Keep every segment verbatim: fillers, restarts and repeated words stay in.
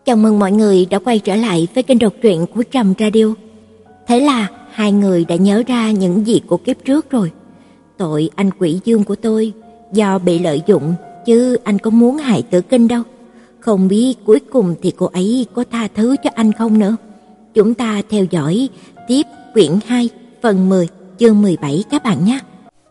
Chào mừng mọi người đã quay trở lại với kênh đọc truyện của Trầm Radio. Thế là hai người đã nhớ ra những gì của kiếp trước rồi. Tội anh Quỷ Dương của tôi do bị lợi dụng, chứ anh có muốn hại Tử Kinh đâu. Không biết cuối cùng thì cô ấy có tha thứ cho anh không nữa. Chúng ta theo dõi tiếp quyển hai, phần mười, chương mười bảy các bạn nhé.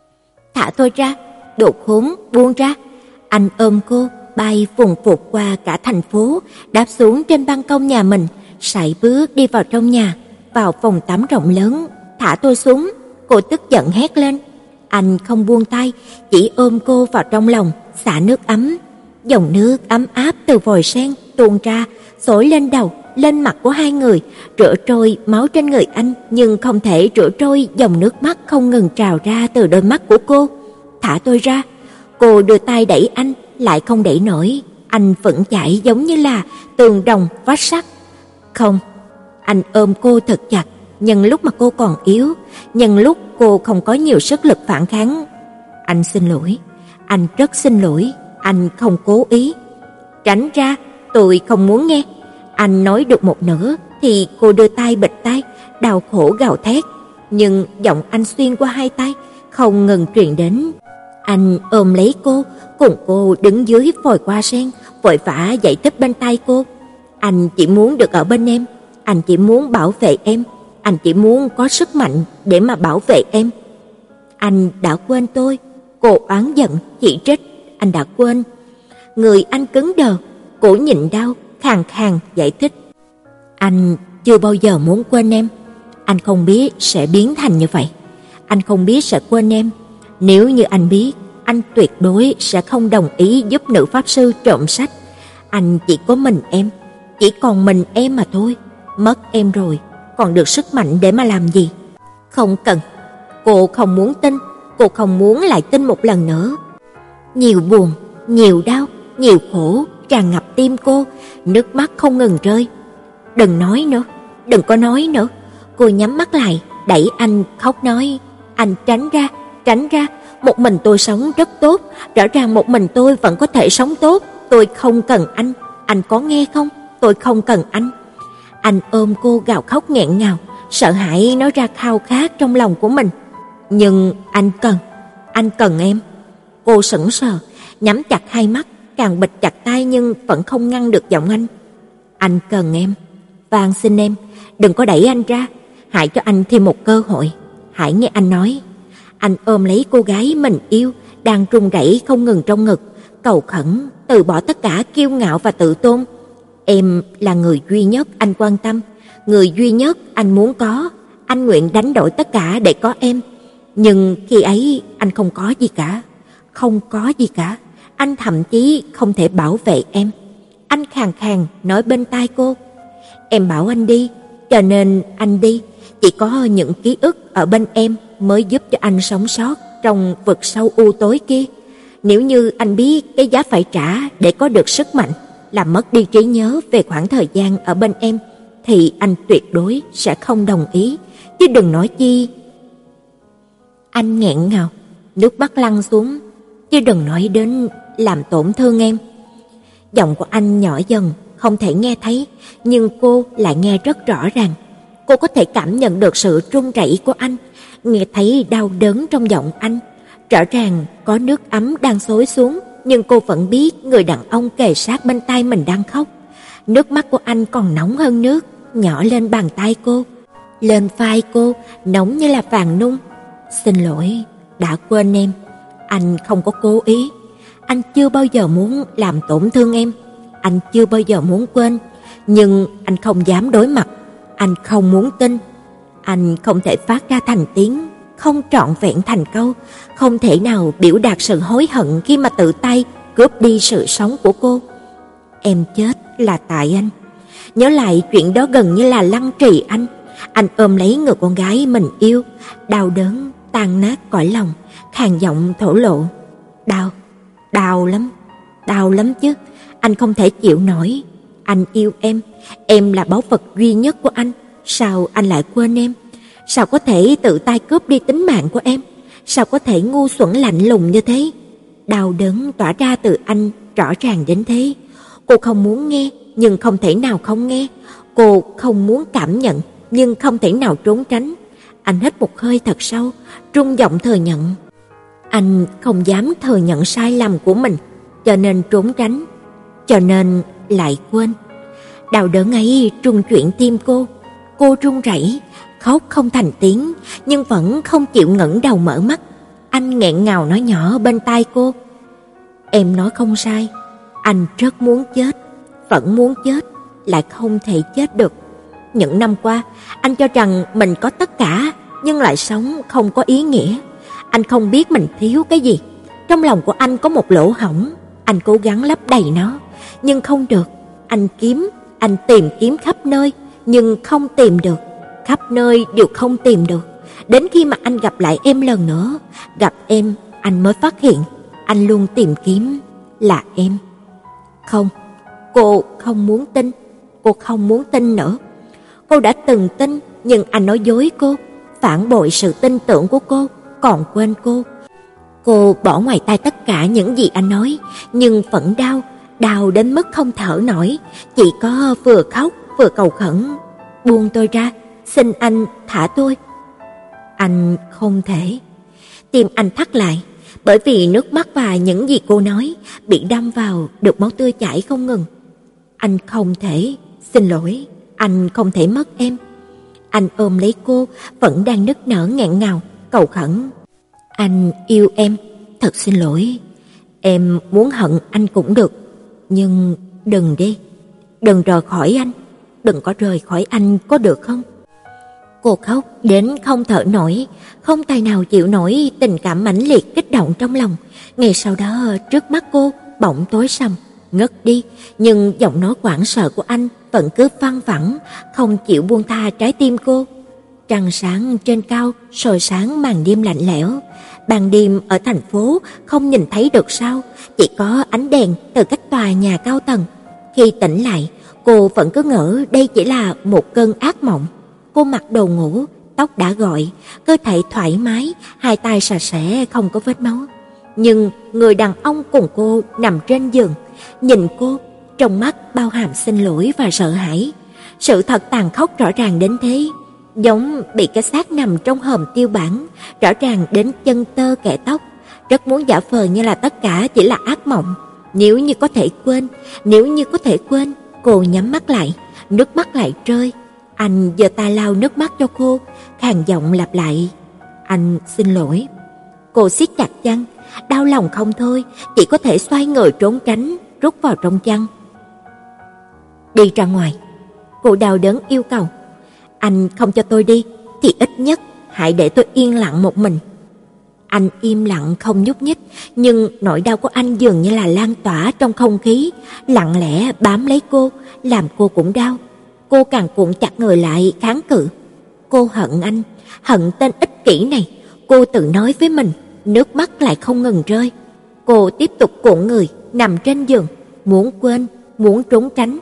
Thả tôi ra, đồ khốn, buông ra. Anh ôm cô, bay phùng phục qua cả thành phố, đáp xuống trên ban công nhà mình, sải bước đi vào trong nhà, vào phòng tắm rộng lớn. Thả tôi xuống, cô tức giận hét lên. Anh không buông tay, chỉ ôm cô vào trong lòng, xả nước ấm. Dòng nước ấm áp từ vòi sen tuôn ra, xối lên đầu, lên mặt của hai người, rửa trôi máu trên người anh, nhưng không thể rửa trôi dòng nước mắt không ngừng trào ra từ đôi mắt của cô. Thả tôi ra. Cô đưa tay đẩy anh, lại không đẩy nổi. Anh vẫn chạy giống như là tường đồng vách sắt. Không, anh ôm cô thật chặt, nhân lúc mà cô còn yếu, nhân lúc cô không có nhiều sức lực phản kháng. Anh xin lỗi, anh rất xin lỗi, anh không cố ý. Tránh ra, tôi không muốn nghe. Anh nói được một nửa thì cô đưa tay bịt tai, đau khổ gào thét, nhưng giọng anh xuyên qua hai tay, không ngừng truyền đến. Anh ôm lấy cô, cùng cô đứng dưới vòi hoa sen, vội vã giải thích bên tai cô. Anh chỉ muốn được ở bên em, anh chỉ muốn bảo vệ em, anh chỉ muốn có sức mạnh để mà bảo vệ em. Anh đã quên tôi. Cô oán giận, chỉ trích. Anh đã quên. Người anh cứng đờ, cổ nhịn đau, khàn khàn giải thích. Anh chưa bao giờ muốn quên em. Anh không biết sẽ biến thành như vậy. Anh không biết sẽ quên em. Nếu như anh biết, anh tuyệt đối sẽ không đồng ý giúp nữ pháp sư trộm sách. Anh chỉ có mình em, chỉ còn mình em mà thôi. Mất em rồi, còn được sức mạnh để mà làm gì? Không cần. Cô không muốn tin, cô không muốn lại tin một lần nữa. Nhiều buồn, nhiều đau, nhiều khổ tràn ngập tim cô, nước mắt không ngừng rơi. Đừng nói nữa, đừng có nói nữa. Cô nhắm mắt lại, đẩy anh khóc nói. Anh tránh ra, tránh ra. Một mình tôi sống rất tốt, rõ ràng một mình tôi vẫn có thể sống tốt. Tôi không cần anh, anh có nghe không? Tôi không cần anh. Anh ôm cô gào khóc nghẹn ngào, sợ hãi nói ra khao khát trong lòng của mình. Nhưng anh cần, anh cần em. Cô sững sờ, nhắm chặt hai mắt, càng bịt chặt tai nhưng vẫn không ngăn được giọng anh. Anh cần em, van xin em, đừng có đẩy anh ra, hãy cho anh thêm một cơ hội. Hãy nghe anh nói. Anh ôm lấy cô gái mình yêu, đang run rẩy không ngừng trong ngực, cầu khẩn từ bỏ tất cả kiêu ngạo và tự tôn. Em là người duy nhất anh quan tâm, người duy nhất anh muốn có. Anh nguyện đánh đổi tất cả để có em. Nhưng khi ấy anh không có gì cả, không có gì cả. Anh thậm chí không thể bảo vệ em. Anh khàn khàn nói bên tai cô. Em bảo anh đi, cho nên anh đi. Chỉ có những ký ức ở bên em mới giúp cho anh sống sót trong vực sâu u tối kia. Nếu như anh biết cái giá phải trả để có được sức mạnh, làm mất đi trí nhớ về khoảng thời gian ở bên em, thì anh tuyệt đối sẽ không đồng ý, chứ đừng nói chi. Anh nghẹn ngào, nước mắt lăn xuống, chứ đừng nói đến làm tổn thương em. Giọng của anh nhỏ dần, không thể nghe thấy, nhưng cô lại nghe rất rõ ràng. Cô có thể cảm nhận được sự run rẩy của anh, nghe thấy đau đớn trong giọng anh. Rõ ràng có nước ấm đang xối xuống, nhưng cô vẫn biết người đàn ông kề sát bên tai mình đang khóc. Nước mắt của anh còn nóng hơn nước, nhỏ lên bàn tay cô, lên vai cô, nóng như là vàng nung. Xin lỗi, đã quên em. Anh không có cố ý. Anh chưa bao giờ muốn làm tổn thương em. Anh chưa bao giờ muốn quên. Nhưng anh không dám đối mặt. Anh không muốn tin. Anh không thể phát ra thành tiếng, không trọn vẹn thành câu, không thể nào biểu đạt sự hối hận khi mà tự tay cướp đi sự sống của cô. Em chết là tại anh. Nhớ lại chuyện đó gần như là lăng trì anh. Anh ôm lấy người con gái mình yêu, đau đớn tan nát cõi lòng, khàn giọng thổ lộ. Đau, đau lắm, đau lắm chứ. Anh không thể chịu nổi. Anh yêu em, em là báu vật duy nhất của anh. Sao anh lại quên em? Sao có thể tự tay cướp đi tính mạng của em? Sao có thể ngu xuẩn lạnh lùng như thế? Đau đớn tỏa ra từ anh rõ ràng đến thế. Cô không muốn nghe, nhưng không thể nào không nghe. Cô không muốn cảm nhận, nhưng không thể nào trốn tránh. Anh hít một hơi thật sâu, rung giọng thừa nhận. Anh không dám thừa nhận sai lầm của mình, cho nên trốn tránh, cho nên lại quên. Đau đớn ấy trung chuyển tim cô. Cô run rẩy, khóc không thành tiếng, nhưng vẫn không chịu ngẩng đầu mở mắt. Anh nghẹn ngào nói nhỏ bên tai cô. Em nói không sai, anh rất muốn chết, vẫn muốn chết, lại không thể chết được. Những năm qua, anh cho rằng mình có tất cả, nhưng lại sống không có ý nghĩa. Anh không biết mình thiếu cái gì. Trong lòng của anh có một lỗ hổng, anh cố gắng lấp đầy nó, nhưng không được. Anh kiếm, anh tìm kiếm khắp nơi, nhưng không tìm được. Khắp nơi đều không tìm được. Đến khi mà anh gặp lại em lần nữa, gặp em, anh mới phát hiện anh luôn tìm kiếm là em. Không, cô không muốn tin, cô không muốn tin nữa. Cô đã từng tin, nhưng anh nói dối cô, phản bội sự tin tưởng của cô, còn quên cô. Cô bỏ ngoài tai tất cả những gì anh nói, nhưng vẫn đau, đau đến mức không thở nổi, chỉ có vừa khóc vừa cầu khẩn. Buông tôi ra, xin anh thả tôi. Anh không thể. Tim anh thắt lại, bởi vì nước mắt và những gì cô nói bị đâm vào được máu tươi chảy không ngừng. Anh không thể, xin lỗi, anh không thể mất em. Anh ôm lấy cô, vẫn đang nức nở nghẹn ngào, cầu khẩn. Anh yêu em, thật xin lỗi. Em muốn hận anh cũng được, nhưng đừng đi, đừng rời khỏi anh, đừng có rời khỏi anh có được không? Cô khóc đến không thở nổi, không tài nào chịu nổi tình cảm mãnh liệt kích động trong lòng. Ngay sau đó trước mắt cô bỗng tối sầm, ngất đi, nhưng giọng nói hoảng sợ của anh vẫn cứ văng vẳng, không chịu buông tha trái tim cô. Trăng sáng trên cao soi sáng màn đêm lạnh lẽo. Ban đêm ở thành phố không nhìn thấy được sao, chỉ có ánh đèn từ các tòa nhà cao tầng. Khi tỉnh lại, cô vẫn cứ ngỡ đây chỉ là một cơn ác mộng. Cô mặc đồ ngủ, tóc đã gội, cơ thể thoải mái, hai tay sạch sẽ không có vết máu. Nhưng người đàn ông cùng cô nằm trên giường, nhìn cô, trong mắt bao hàm xin lỗi và sợ hãi. Sự thật tàn khốc rõ ràng đến thế, giống bị cái xác nằm trong hòm tiêu bản, rõ ràng đến chân tơ kẽ tóc. Rất muốn giả vờ như là tất cả chỉ là ác mộng. Nếu như có thể quên, nếu như có thể quên, cô nhắm mắt lại, nước mắt lại rơi. Anh giơ tay lau nước mắt cho cô, khàn giọng lặp lại, anh xin lỗi. Cô siết chặt chăn, đau lòng không thôi, chỉ có thể xoay người trốn tránh, rút vào trong chăn. Đi ra ngoài, cô đau đớn yêu cầu. Anh không cho tôi đi, thì ít nhất hãy để tôi yên lặng một mình. Anh im lặng không nhúc nhích, nhưng nỗi đau của anh dường như là lan tỏa trong không khí, lặng lẽ bám lấy cô, làm cô cũng đau. Cô càng cuộn chặt người lại kháng cự. Cô hận anh, hận tên ích kỷ này. Cô tự nói với mình, nước mắt lại không ngừng rơi. Cô tiếp tục cuộn người, nằm trên giường, muốn quên, muốn trốn tránh.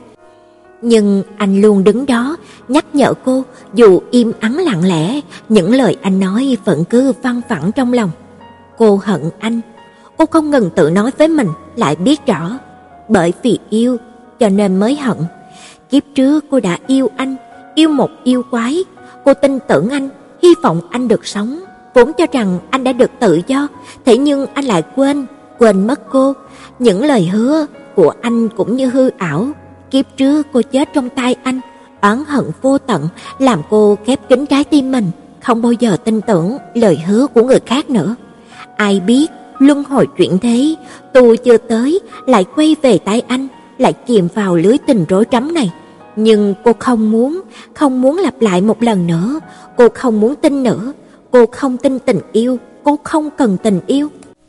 Nhưng anh luôn đứng đó, nhắc nhở cô, dù im ắng lặng lẽ, những lời anh nói vẫn cứ văng vẳng trong lòng. Cô hận anh. Cô không ngừng tự nói với mình, lại biết rõ, bởi vì yêu, cho nên mới hận. Kiếp trước cô đã yêu anh, yêu một yêu quái. Cô tin tưởng anh, hy vọng anh được sống, vốn cho rằng anh đã được tự do. Thế nhưng anh lại quên, quên mất cô. Những lời hứa của anh cũng như hư ảo. Kiếp trước cô chết trong tay anh, oán hận vô tận làm cô khép kín trái tim mình, không bao giờ tin tưởng lời hứa của người khác nữa. Ai biết luân hồi chuyển thế, tu chưa tới lại quay về tay anh, lại chìm vào lưới tình rối rắm này. Nhưng cô không muốn, không muốn lặp lại một lần nữa. Cô không muốn tin nữa. Cô không tin tình yêu, cô không cần tình yêu.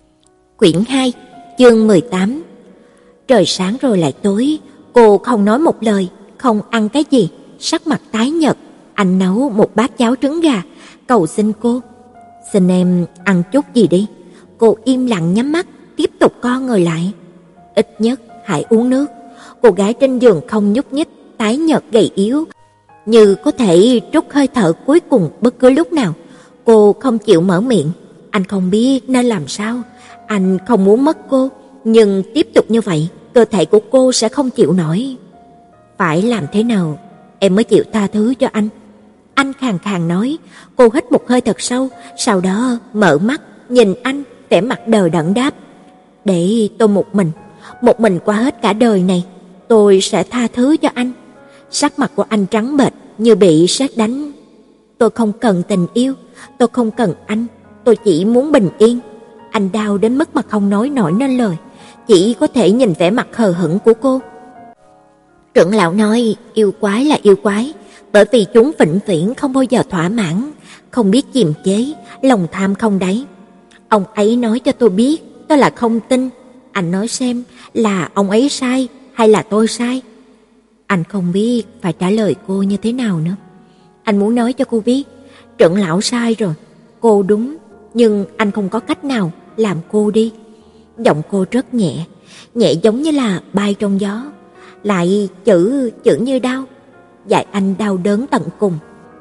Quyển hai, chương mười tám. Trời sáng rồi lại tối. Cô không nói một lời, không ăn cái gì, sắc mặt tái nhợt. Anh nấu một bát cháo trứng gà, cầu xin cô, xin em ăn chút gì đi. Cô im lặng nhắm mắt, tiếp tục co người lại. Ít nhất hãy uống nước. Cô gái trên giường không nhúc nhích, tái nhợt gầy yếu, như có thể trút hơi thở cuối cùng bất cứ lúc nào. Cô không chịu mở miệng. Anh không biết nên làm sao. Anh không muốn mất cô, nhưng tiếp tục như vậy, cơ thể của cô sẽ không chịu nổi. Phải làm thế nào em mới chịu tha thứ cho anh? Anh khàn khàn nói. Cô hít một hơi thật sâu, sau đó mở mắt nhìn anh, vẻ mặt đờ đẫn đáp: để tôi một mình, một mình qua hết cả đời này, tôi sẽ tha thứ cho anh. Sắc mặt của anh trắng bệch như bị sét đánh. Tôi không cần tình yêu, tôi không cần anh, tôi chỉ muốn bình yên. Anh đau đến mức mà không nói nổi nên lời, chỉ có thể nhìn vẻ mặt hờ hững của cô. Trưởng lão nói yêu quái là yêu quái, bởi vì chúng vĩnh viễn không bao giờ thỏa mãn, không biết kiềm chế, lòng tham không đáy. Ông ấy nói cho tôi biết, tôi là không tin. Anh nói xem, là ông ấy sai hay là tôi sai? Anh không biết phải trả lời cô như thế nào nữa. Anh muốn nói cho cô biết, trưởng lão sai rồi, cô đúng, nhưng anh không có cách nào làm cô đi. Giọng cô rất nhẹ, nhẹ giống như là bay trong gió, lại chữ chữ như đau, dạy anh đau đớn tận cùng.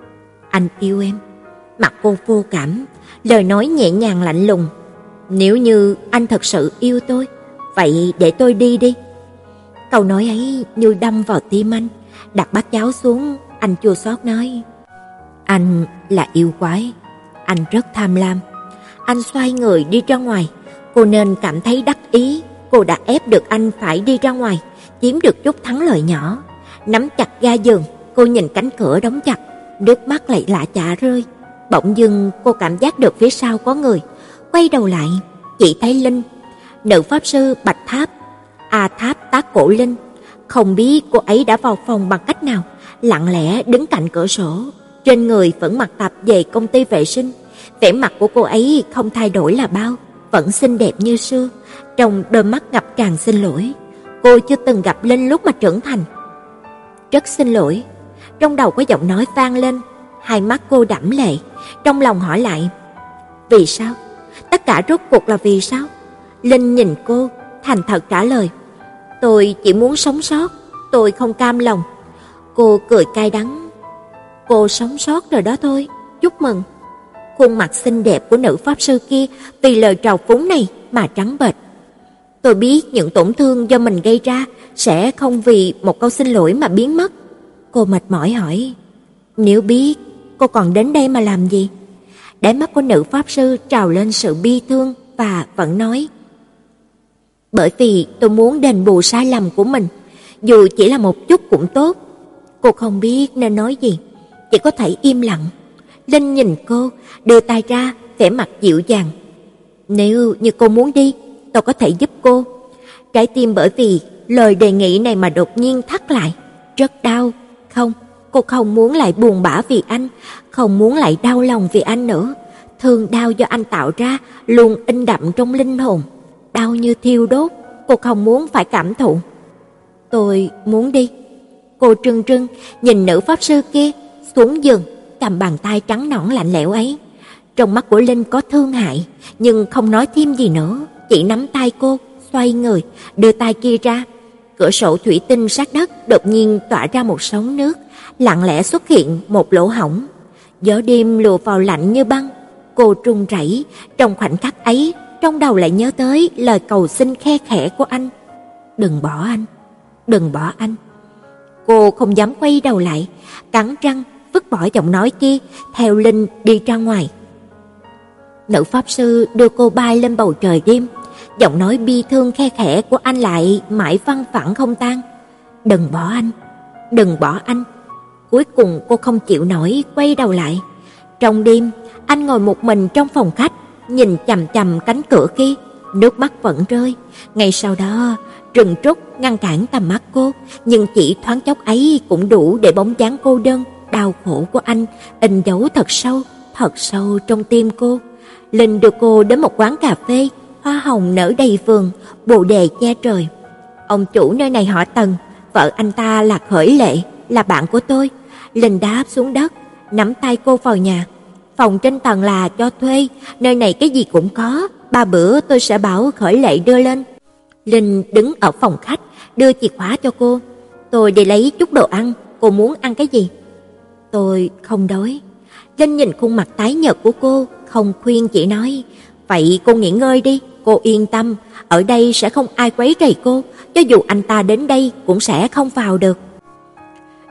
Anh yêu em. Mặt cô vô cảm, lời nói nhẹ nhàng lạnh lùng. Nếu như anh thật sự yêu tôi, vậy để tôi đi đi. Câu nói ấy như đâm vào tim anh. Đặt bát cháo xuống, anh chua xót nói: anh là yêu quái, anh rất tham lam. Anh xoay người đi ra ngoài. Cô nên cảm thấy đắc ý, cô đã ép được anh phải đi ra ngoài, chiếm được chút thắng lợi nhỏ. Nắm chặt ga giường, cô nhìn cánh cửa đóng chặt, nước mắt lại lạ chả rơi. Bỗng dưng cô cảm giác được phía sau có người, quay đầu lại, chỉ thấy Linh, nữ pháp sư Bạch Tháp, A Tháp Tác Cổ Linh. Không biết cô ấy đã vào phòng bằng cách nào, lặng lẽ đứng cạnh cửa sổ, trên người vẫn mặc tạp dề công ty vệ sinh. Vẻ mặt của cô ấy không thay đổi là bao, vẫn xinh đẹp như xưa, trong đôi mắt ngập tràn xin lỗi. Cô chưa từng gặp Linh lúc mà trưởng thành. Rất xin lỗi. Trong đầu có giọng nói vang lên, hai mắt cô đẫm lệ, trong lòng hỏi lại: vì sao? Tất cả rốt cuộc là vì sao? Linh nhìn cô, thành thật trả lời: tôi chỉ muốn sống sót, tôi không cam lòng. Cô cười cay đắng: cô sống sót rồi đó thôi, chúc mừng. Khuôn mặt xinh đẹp của nữ pháp sư kia vì lời trào phúng này mà trắng bệch. Tôi biết những tổn thương do mình gây ra sẽ không vì một câu xin lỗi mà biến mất. Cô mệt mỏi hỏi: nếu biết, cô còn đến đây mà làm gì? Đáy mắt của nữ pháp sư trào lên sự bi thương và vẫn nói: bởi vì tôi muốn đền bù sai lầm của mình, dù chỉ là một chút cũng tốt. Cô không biết nên nói gì, chỉ có thể im lặng. Linh nhìn cô, đưa tay ra, vẻ mặt dịu dàng: nếu như cô muốn đi, tôi có thể giúp cô. Trái tim bởi vì lời đề nghị này mà đột nhiên thắt lại, rất đau. Không, cô không muốn lại buồn bã vì anh, không muốn lại đau lòng vì anh nữa. Thương đau do anh tạo ra luôn in đậm trong linh hồn, đau như thiêu đốt, cô không muốn phải cảm thụ. Tôi muốn đi. Cô trừng trừng nhìn nữ pháp sư kia, xuống giường, cầm bàn tay trắng nõn lạnh lẽo ấy. Trong mắt của Linh có thương hại, nhưng không nói thêm gì nữa, chỉ nắm tay cô, xoay người, đưa tay kia ra. Cửa sổ thủy tinh sát đất đột nhiên tỏa ra một sóng nước, lặng lẽ xuất hiện một lỗ hổng. Gió đêm lùa vào lạnh như băng. Cô run rẩy, trong khoảnh khắc ấy, trong đầu lại nhớ tới lời cầu xin khe khẽ của anh: đừng bỏ anh, đừng bỏ anh. Cô không dám quay đầu lại, cắn răng vứt bỏ giọng nói kia, theo Linh đi ra ngoài. Nữ pháp sư đưa cô bay lên bầu trời đêm, giọng nói bi thương khe khẽ của anh lại mãi văng vẳng không tan: đừng bỏ anh, đừng bỏ anh. Cuối cùng cô không chịu nổi, quay đầu lại. Trong đêm, anh ngồi một mình trong phòng khách, nhìn chằm chằm cánh cửa kia, nước mắt vẫn rơi. Ngay sau đó, rừng trúc ngăn cản tầm mắt cô, nhưng chỉ thoáng chốc ấy cũng đủ để bóng dáng cô đơn, đau khổ của anh in dấu thật sâu, thật sâu trong tim cô. Linh đưa cô đến một quán cà phê, hoa hồng nở đầy vườn, bồ đề che trời. Ông chủ nơi này họ Tần, vợ anh ta là Khởi Lệ, là bạn của tôi. Linh đáp xuống đất, nắm tay cô vào nhà. Phòng trên tầng là cho thuê, nơi này cái gì cũng có, ba bữa tôi sẽ bảo Khởi Lệ đưa lên. Linh đứng ở phòng khách, đưa chìa khóa cho cô. Tôi đi lấy chút đồ ăn, cô muốn ăn cái gì? Tôi không đói. Linh nhìn khuôn mặt tái nhợt của cô, không khuyên, chỉ nói: vậy cô nghỉ ngơi đi, cô yên tâm, ở đây sẽ không ai quấy rầy cô, cho dù anh ta đến đây cũng sẽ không vào được.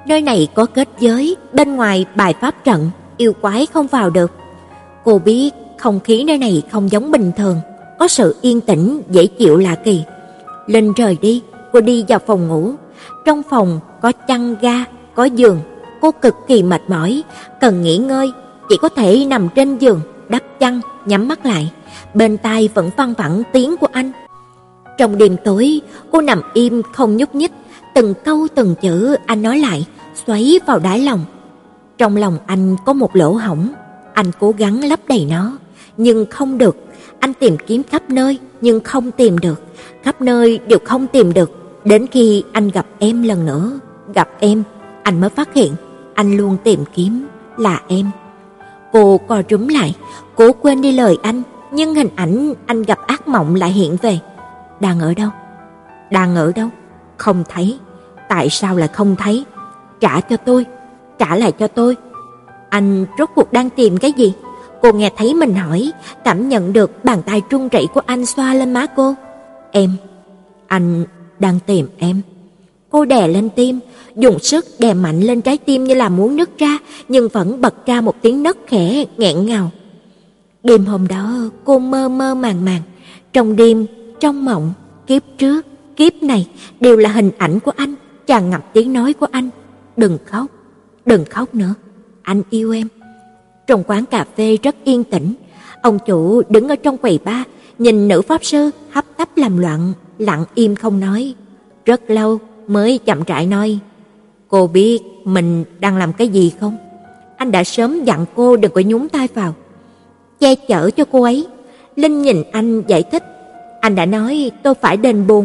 Nơi này có kết giới, bên ngoài bài pháp trận, yêu quái không vào được. Cô biết không khí nơi này không giống bình thường, có sự yên tĩnh dễ chịu lạ kỳ. Linh rời đi, cô đi vào phòng ngủ. Trong phòng có chăn ga, có giường. Cô cực kỳ mệt mỏi, cần nghỉ ngơi, chỉ có thể nằm trên giường, đắp chăn, nhắm mắt lại. Bên tai vẫn văng vẳng tiếng của anh. Trong đêm tối, cô nằm im không nhúc nhích, từng câu từng chữ anh nói lại xoáy vào đáy lòng. Trong lòng anh có một lỗ hổng, anh cố gắng lấp đầy nó, nhưng không được. Anh tìm kiếm khắp nơi nhưng không tìm được, khắp nơi đều không tìm được. Đến khi anh gặp em lần nữa, gặp em, anh mới phát hiện anh luôn tìm kiếm là em. Cô co rúm lại, cố quên đi lời anh, nhưng hình ảnh anh gặp ác mộng lại hiện về. Đang ở đâu? Đang ở đâu? Không thấy. Tại sao lại không thấy? Trả cho tôi, trả lại cho tôi. Anh rốt cuộc đang tìm cái gì? Cô nghe thấy mình hỏi, cảm nhận được bàn tay run rẩy của anh xoa lên má cô. Em, anh đang tìm em. Cô đè lên tim, dùng sức đè mạnh lên trái tim như là muốn nứt ra, nhưng vẫn bật ra một tiếng nấc khẽ nghẹn ngào. Đêm hôm đó, cô mơ mơ màng màng, trong đêm, trong mộng, kiếp trước, kiếp này đều là hình ảnh của anh, tràn ngập tiếng nói của anh. Đừng khóc, đừng khóc nữa, anh yêu em. Trong quán cà phê rất yên tĩnh, ông chủ đứng ở trong quầy bar, nhìn nữ pháp sư hấp tấp làm loạn, lặng im không nói. Rất lâu mới chậm rãi nói, cô biết mình đang làm cái gì không? Anh đã sớm dặn cô đừng có nhúng tay vào. Che chở cho cô ấy. Linh nhìn anh giải thích, anh đã nói tôi phải đền bù.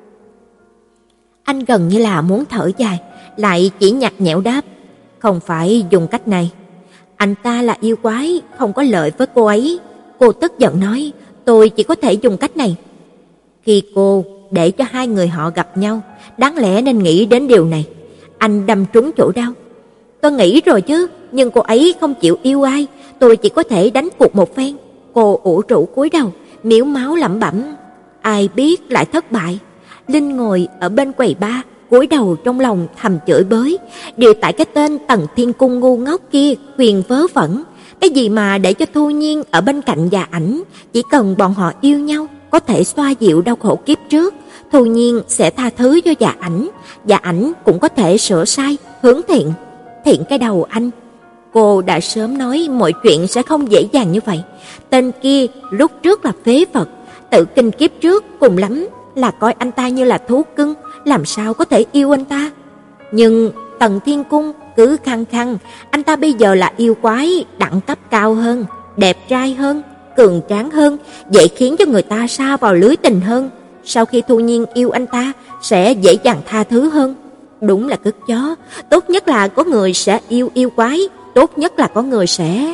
Anh gần như là muốn thở dài, lại chỉ nhạt nhẽo đáp, không phải dùng cách này. Anh ta là yêu quái, không có lợi với cô ấy. Cô tức giận nói, tôi chỉ có thể dùng cách này. Khi cô để cho hai người họ gặp nhau, đáng lẽ nên nghĩ đến điều này. Anh đâm trúng chỗ đau. Tôi nghĩ rồi chứ, nhưng cô ấy không chịu yêu ai, tôi chỉ có thể đánh cuộc một phen. Cô ủ rũ cúi đầu, miếu máu lẩm bẩm, ai biết lại thất bại. Linh ngồi ở bên quầy bar, cúi đầu trong lòng thầm chửi bới, đều tại cái tên Tần Thiên Cung ngu ngốc kia khuyền vớ vẩn. Cái gì mà để cho Thu Nhiên ở bên cạnh Dạ Ảnh, chỉ cần bọn họ yêu nhau, có thể xoa dịu đau khổ kiếp trước, Thu Nhiên sẽ tha thứ cho Dạ Ảnh, Dạ Ảnh cũng có thể sửa sai, hướng thiện. Thiện cái đầu anh. Cô đã sớm nói mọi chuyện sẽ không dễ dàng như vậy. Tên kia lúc trước là phế vật, tự kinh kiếp trước cùng lắm là coi anh ta như là thú cưng, làm sao có thể yêu anh ta. Nhưng Tần Thiên Cung cứ khăng khăng, anh ta bây giờ là yêu quái, đẳng cấp cao hơn, đẹp trai hơn, cường tráng hơn, dễ khiến cho người ta sa vào lưới tình hơn. Sau khi Thu Nhiên yêu anh ta, sẽ dễ dàng tha thứ hơn. Đúng là cứt chó, tốt nhất là có người sẽ yêu yêu quái, tốt nhất là có người sẽ...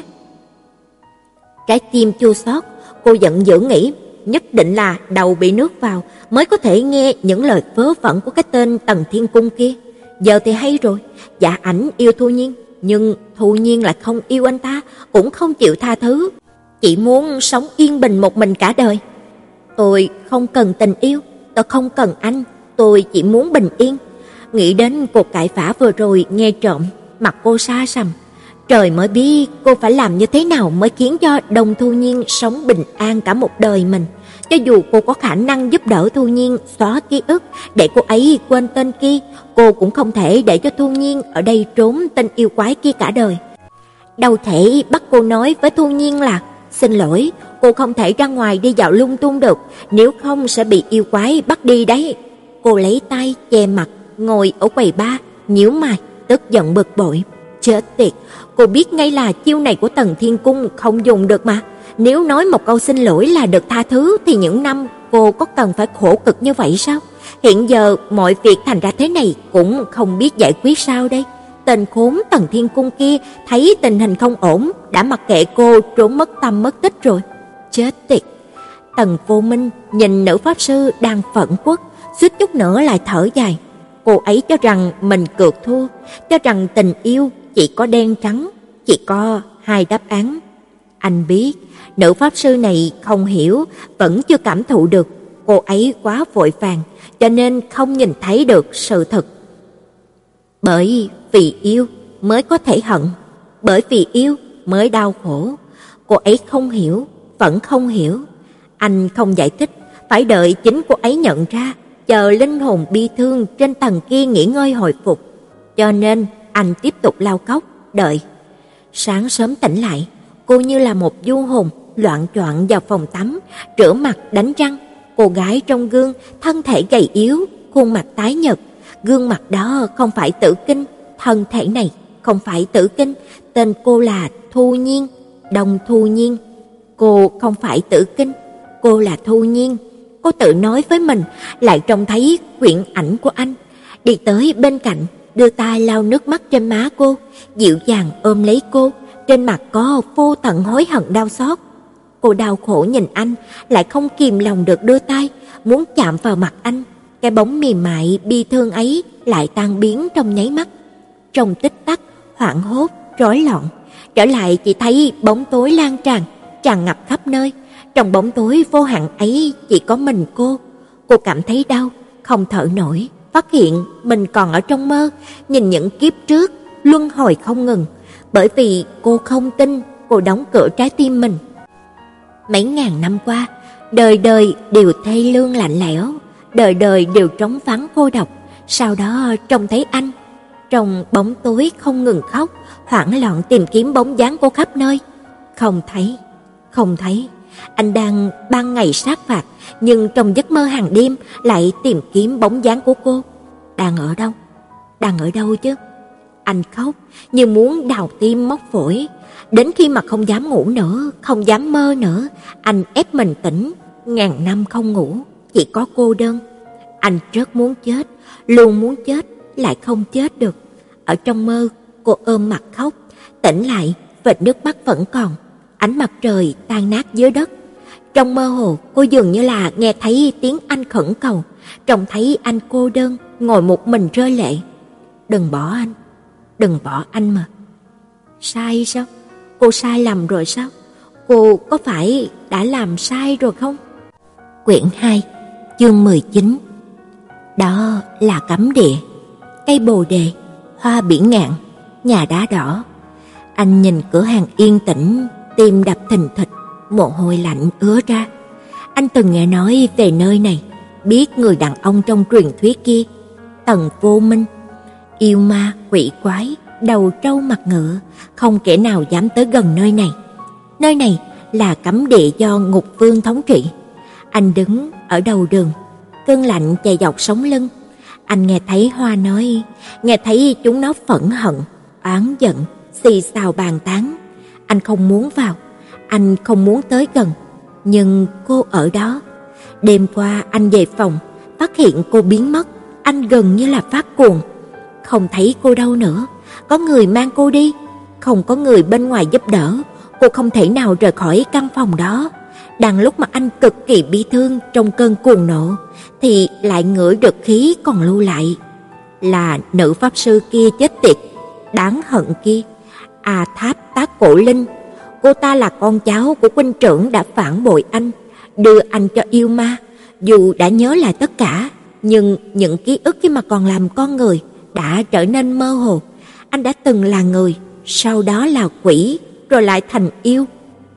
Trái tim chua xót, cô giận dữ nghĩ, nhất định là đầu bị nước vào mới có thể nghe những lời vớ vẩn của cái tên Tần Thiên Cung kia. Giờ thì hay rồi, Dạ Ảnh yêu Thu Nhiên, nhưng Thu Nhiên lại không yêu anh ta, cũng không chịu tha thứ, chỉ muốn sống yên bình một mình cả đời. Tôi không cần tình yêu, tôi không cần anh, tôi chỉ muốn bình yên. Nghĩ đến cuộc cãi vã vừa rồi nghe trộm, mặt cô xa sầm. Trời mới biết cô phải làm như thế nào mới khiến cho Đồng Thu Nhiên sống bình an cả một đời mình. Cho dù cô có khả năng giúp đỡ Thu Nhiên xóa ký ức để cô ấy quên tên kia, cô cũng không thể để cho Thu Nhiên ở đây trốn tên yêu quái kia cả đời. Đâu thể bắt cô nói với Thu Nhiên là xin lỗi, cô không thể ra ngoài đi dạo lung tung được, nếu không sẽ bị yêu quái bắt đi đấy. Cô lấy tay che mặt, ngồi ở quầy bar, nhíu mày, tức giận bực bội. Chết tiệt, cô biết ngay là chiêu này của Tần Thiên Cung không dùng được mà. Nếu nói một câu xin lỗi là được tha thứ thì những năm cô có cần phải khổ cực như vậy sao? Hiện giờ mọi việc thành ra thế này cũng không biết giải quyết sao đây. Tên khốn Tần Thiên Cung kia thấy tình hình không ổn, đã mặc kệ cô trốn mất tâm mất tích rồi. Chết tiệt. Tần Vô Minh nhìn nữ pháp sư đang phẫn uất, suýt chút nữa lại thở dài. Cô ấy cho rằng mình cược thua, cho rằng tình yêu chỉ có đen trắng, chỉ có hai đáp án. Anh biết, nữ pháp sư này không hiểu, vẫn chưa cảm thụ được, cô ấy quá vội vàng, cho nên không nhìn thấy được sự thật. Bởi vì yêu mới có thể hận, bởi vì yêu mới đau khổ. Cô ấy không hiểu, vẫn không hiểu. Anh không giải thích, phải đợi chính cô ấy nhận ra, chờ linh hồn bi thương trên tầng kia nghỉ ngơi hồi phục. Cho nên anh tiếp tục lau cốc, đợi. Sáng sớm tỉnh lại, cô như là một du hồn loạng choạng vào phòng tắm, rửa mặt đánh răng. Cô gái trong gương, thân thể gầy yếu, khuôn mặt tái nhợt. Gương mặt đó không phải Tử Kinh, thân thể này không phải Tử Kinh, tên cô là Thu Nhiên, Đông Thu Nhiên. Cô không phải Tử Kinh, cô là Thu Nhiên. Cô tự nói với mình, lại trông thấy quyển ảnh của anh, đi tới bên cạnh, đưa tay lau nước mắt trên má cô, dịu dàng ôm lấy cô, trên mặt có vô tận hối hận đau xót. Cô đau khổ nhìn anh, lại không kìm lòng được đưa tay, muốn chạm vào mặt anh. Cái bóng mềm mại bi thương ấy lại tan biến trong nháy mắt. Trong tích tắc, hoảng hốt, rối loạn, trở lại chỉ thấy bóng tối lan tràn, tràn ngập khắp nơi. Trong bóng tối vô hạn ấy chỉ có mình cô. Cô cảm thấy đau, không thở nổi, phát hiện mình còn ở trong mơ, nhìn những kiếp trước, luân hồi không ngừng. Bởi vì cô không tin, cô đóng cửa trái tim mình. Mấy ngàn năm qua, đời đời đều thê lương lạnh lẽo, đời đời đều trống vắng cô độc. Sau đó trông thấy anh, trong bóng tối không ngừng khóc, hoảng loạn tìm kiếm bóng dáng cô khắp nơi. Không thấy, không thấy. Anh đang ban ngày sát phạt, nhưng trong giấc mơ hàng đêm lại tìm kiếm bóng dáng của cô. Đang ở đâu? Đang ở đâu chứ? Anh khóc như muốn đào tim móc phổi. Đến khi mà không dám ngủ nữa, không dám mơ nữa, anh ép mình tỉnh. Ngàn năm không ngủ, chỉ có cô đơn. Anh rất muốn chết, luôn muốn chết, lại không chết được. Ở trong mơ, cô ôm mặt khóc. Tỉnh lại, vệt nước mắt vẫn còn. Ánh mặt trời tan nát dưới đất. Trong mơ hồ, cô dường như là nghe thấy tiếng anh khẩn cầu, trông thấy anh cô đơn, ngồi một mình rơi lệ. Đừng bỏ anh, đừng bỏ anh mà. Sai sao? Cô sai lầm rồi sao? Cô có phải đã làm sai rồi không? Quyển hai, chương mười chín. Đó là cấm địa, cây bồ đề, hoa biển ngạn, nhà đá đỏ. Anh nhìn cửa hàng yên tĩnh, tim đập thình thịch, mồ hôi lạnh ứa ra. Anh từng nghe nói về nơi này, biết người đàn ông trong truyền thuyết kia, Tần Vô Minh, yêu ma quỷ quái, đầu trâu mặt ngựa, không kẻ nào dám tới gần nơi này. Nơi này là cấm địa do Ngục Vương thống trị. Anh đứng ở đầu đường, cơn lạnh chạy dọc sống lưng. Anh nghe thấy hoa nói, nghe thấy chúng nó phẫn hận, oán giận, xì xào bàn tán. Anh không muốn vào, anh không muốn tới gần, nhưng cô ở đó. Đêm qua anh về phòng, phát hiện cô biến mất, anh gần như là phát cuồng. Không thấy cô đâu nữa, có người mang cô đi, không có người bên ngoài giúp đỡ, cô không thể nào rời khỏi căn phòng đó. Đang lúc mà anh cực kỳ bi thương trong cơn cuồng nộ, thì lại ngửi được khí còn lưu lại. Là nữ pháp sư kia chết tiệt, đáng hận kia, A Tháp Tác Cổ Linh. Cô ta là con cháu của huynh trưởng đã phản bội anh, đưa anh cho yêu ma. Dù đã nhớ lại tất cả, nhưng những ký ức khi mà còn làm con người đã trở nên mơ hồ. Anh đã từng là người, sau đó là quỷ, rồi lại thành yêu.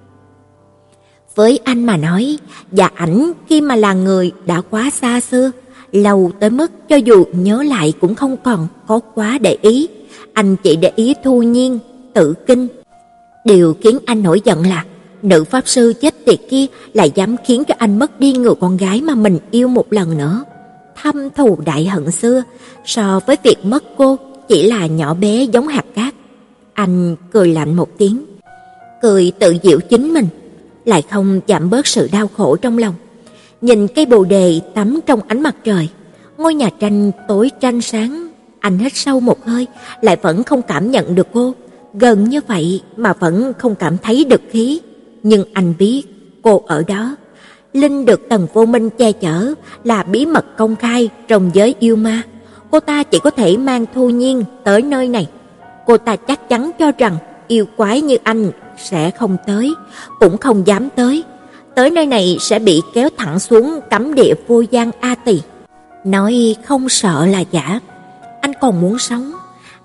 Với anh mà nói, Dạ Ảnh khi mà là người đã quá xa xưa, lâu tới mức cho dù nhớ lại cũng không còn có quá để ý. Anh chỉ để ý Thu Nhiên, Tử Kinh. Điều khiến anh nổi giận là nữ pháp sư chết tiệt kia lại dám khiến cho anh mất đi người con gái mà mình yêu một lần nữa. Thâm thù đại hận xưa, so với việc mất cô chỉ là nhỏ bé giống hạt cát. Anh cười lạnh một tiếng, cười tự giễu chính mình, lại không giảm bớt sự đau khổ trong lòng. Nhìn cây bồ đề tắm trong ánh mặt trời, ngôi nhà tranh tối tranh sáng, anh hít sâu một hơi, lại vẫn không cảm nhận được cô. Gần như vậy mà vẫn không cảm thấy được khí. Nhưng anh biết cô ở đó. Linh được Tần Vô Minh che chở là bí mật công khai trong giới yêu ma. Cô ta chỉ có thể mang Thu Nhiên tới nơi này. Cô ta chắc chắn cho rằng yêu quái như anh sẽ không tới, cũng không dám tới. Tới nơi này sẽ bị kéo thẳng xuống cấm địa vô gian A Tỳ. Nói không sợ là giả. Anh còn muốn sống.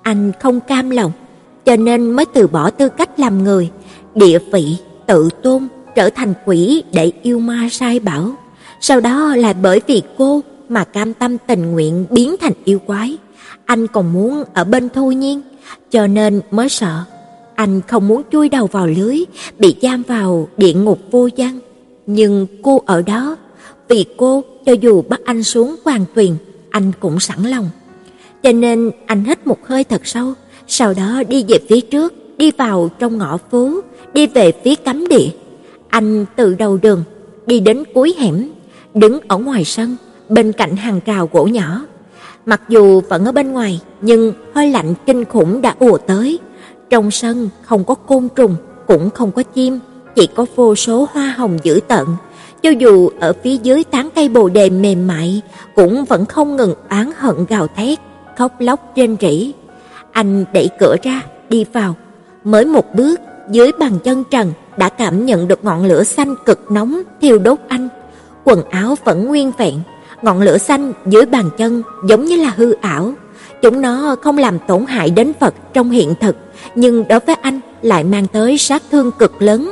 Anh không cam lòng, cho nên mới từ bỏ tư cách làm người, địa vị, tự tôn, trở thành quỷ để yêu ma sai bảo. Sau đó lại bởi vì cô mà cam tâm tình nguyện biến thành yêu quái. Anh còn muốn ở bên Thu Nhiên, cho nên mới sợ. Anh không muốn chui đầu vào lưới, bị giam vào địa ngục vô gian. Nhưng cô ở đó, vì cô cho dù bắt anh xuống Hoàng Tuyền, anh cũng sẵn lòng. Cho nên anh hít một hơi thật sâu, sau đó đi về phía trước, đi vào trong ngõ phố, đi về phía cấm địa. Anh từ đầu đường đi đến cuối hẻm, đứng ở ngoài sân, bên cạnh hàng rào gỗ nhỏ. Mặc dù vẫn ở bên ngoài, nhưng hơi lạnh kinh khủng đã ùa tới. Trong sân không có côn trùng, cũng không có chim, chỉ có vô số hoa hồng dữ tợn. Cho dù ở phía dưới tán cây bồ đề mềm mại, cũng vẫn không ngừng oán hận gào thét, khóc lóc rên rỉ. Anh đẩy cửa ra, đi vào. Mới một bước, dưới bàn chân trần đã cảm nhận được ngọn lửa xanh cực nóng thiêu đốt anh. Quần áo vẫn nguyên vẹn, ngọn lửa xanh dưới bàn chân giống như là hư ảo. Chúng nó không làm tổn hại đến vật trong hiện thực, nhưng đối với anh lại mang tới sát thương cực lớn.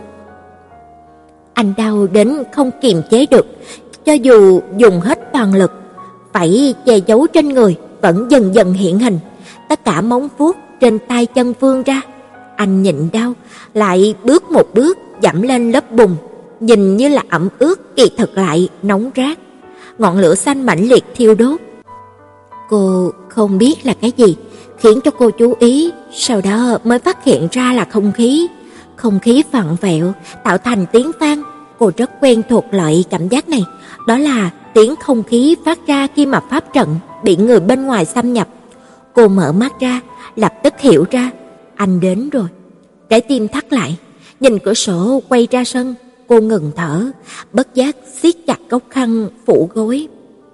Anh đau đến không kiềm chế được, cho dù dùng hết toàn lực, phải che giấu trên người vẫn dần dần hiện hình. Tất cả móng vuốt trên tay chân vươn ra. Anh nhịn đau, lại bước một bước dẫm lên lớp bùn, nhìn như là ẩm ướt, kỳ thực lại nóng rát. Ngọn lửa xanh mãnh liệt thiêu đốt. Cô không biết là cái gì khiến cho cô chú ý, sau đó mới phát hiện ra là không khí. Không khí vặn vẹo, tạo thành tiếng vang. Cô rất quen thuộc loại cảm giác này, đó là tiếng không khí phát ra khi mà pháp trận bị người bên ngoài xâm nhập. Cô mở mắt ra, lập tức hiểu ra, anh đến rồi. Trái tim thắt lại, nhìn cửa sổ quay ra sân, cô ngừng thở, bất giác siết chặt góc khăn phủ gối.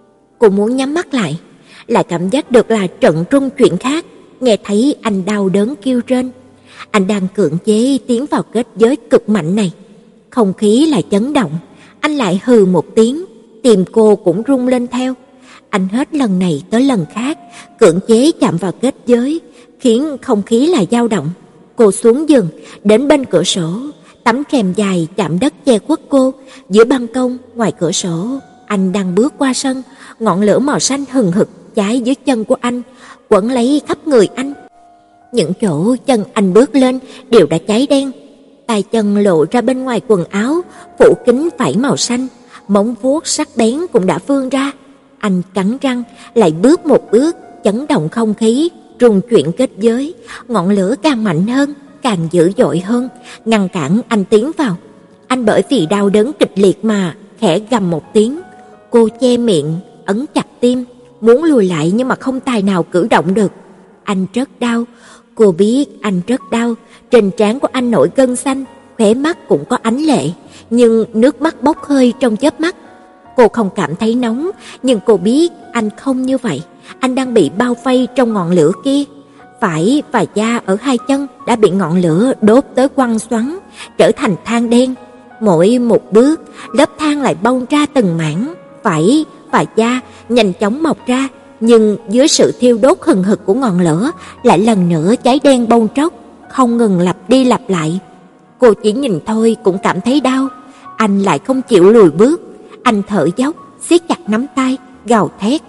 Cô muốn nhắm mắt lại, lại cảm giác được là trận trung chuyện khác, nghe thấy anh đau đớn kêu rên. Anh đang cưỡng chế tiến vào kết giới cực mạnh này. Không khí lại chấn động, anh lại hừ một tiếng, tim cô cũng rung lên theo. Anh hết lần này tới lần khác, cưỡng chế chạm vào kết giới, khiến không khí lại dao động. Cô xuống giường, đến bên cửa sổ, tấm rèm dài chạm đất che khuất cô. Giữa ban công, ngoài cửa sổ, anh đang bước qua sân, ngọn lửa màu xanh hừng hực cháy dưới chân của anh, quẩn lấy khắp người anh. Những chỗ chân anh bước lên đều đã cháy đen. Tay chân lộ ra bên ngoài quần áo, phủ kín vảy màu xanh, móng vuốt sắc bén cũng đã vươn ra. Anh cắn răng, lại bước một bước, chấn động không khí, rung chuyển kết giới. Ngọn lửa càng mạnh hơn, càng dữ dội hơn, ngăn cản anh tiến vào. Anh bởi vì đau đớn kịch liệt mà khẽ gầm một tiếng. Cô che miệng, ấn chặt tim, muốn lùi lại nhưng mà không tài nào cử động được. Anh rất đau, cô biết anh rất đau. Trên trán của anh nổi gân xanh, khóe mắt cũng có ánh lệ, nhưng nước mắt bốc hơi trong chớp mắt. Cô không cảm thấy nóng, nhưng cô biết anh không như vậy. Anh đang bị bao vây trong ngọn lửa kia. Vải và da ở hai chân đã bị ngọn lửa đốt tới quăng xoắn, trở thành than đen. Mỗi một bước, lớp than lại bong ra từng mảng. Vải và da nhanh chóng mọc ra, nhưng dưới sự thiêu đốt hừng hực của ngọn lửa lại lần nữa cháy đen bong tróc, không ngừng lặp đi lặp lại. Cô chỉ nhìn thôi cũng cảm thấy đau. Anh lại không chịu lùi bước. Anh thở dốc, siết chặt nắm tay, gào thét.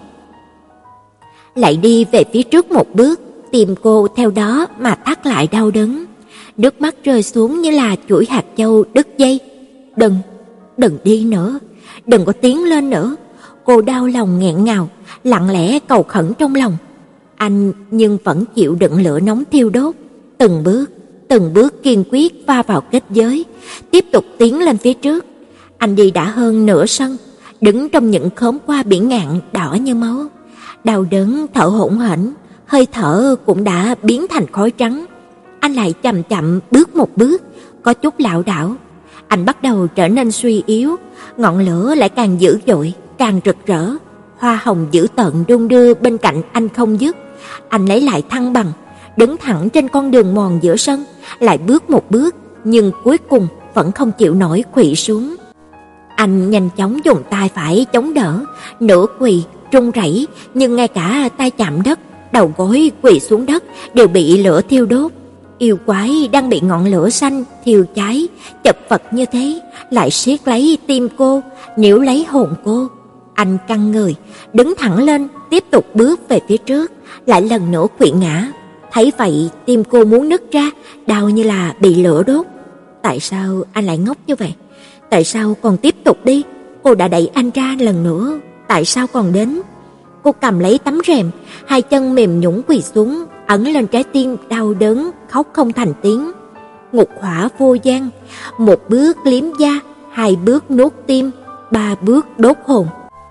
Lại đi về phía trước một bước, tim cô theo đó mà thắt lại đau đớn. Nước mắt rơi xuống như là chuỗi hạt châu đứt dây. Đừng, đừng đi nữa, đừng có tiến lên nữa. Cô đau lòng nghẹn ngào, lặng lẽ cầu khẩn trong lòng. Anh nhưng vẫn chịu đựng lửa nóng thiêu đốt, từng bước, từng bước kiên quyết va vào kết giới, tiếp tục tiến lên phía trước. Anh đi đã hơn nửa sân, đứng trong những khóm hoa biển ngạn đỏ như máu. Đau đớn thở hổn hển, hơi thở cũng đã biến thành khói trắng. Anh lại chậm chậm bước một bước, có chút lảo đảo. Anh bắt đầu trở nên suy yếu, ngọn lửa lại càng dữ dội, càng rực rỡ. Hoa hồng dữ tợn đung đưa bên cạnh anh không dứt. Anh lấy lại thăng bằng, đứng thẳng trên con đường mòn giữa sân, lại bước một bước, nhưng cuối cùng vẫn không chịu nổi khuỵu xuống. Anh nhanh chóng dùng tay phải chống đỡ, nửa quỳ, run rẩy, nhưng ngay cả tay chạm đất đầu gối quỳ xuống đất đều bị lửa thiêu đốt. Yêu quái đang bị ngọn lửa xanh thiêu cháy, chật vật như thế, lại siết lấy tim cô, níu lấy hồn cô. Anh căng người, đứng thẳng lên, tiếp tục bước về phía trước, lại lần nữa quỵ ngã. Thấy vậy, tim cô muốn nứt ra, đau như là bị lửa đốt. Tại sao anh lại ngốc như vậy? Tại sao còn tiếp tục đi? Cô đã đẩy anh ra lần nữa, tại sao còn đến? Cô cầm lấy tấm rèm, hai chân mềm nhũn quỳ xuống, ấn lên trái tim đau đớn, khóc không thành tiếng. Ngục hỏa vô gian, một bước liếm da, hai bước nuốt tim, ba bước đốt hồn.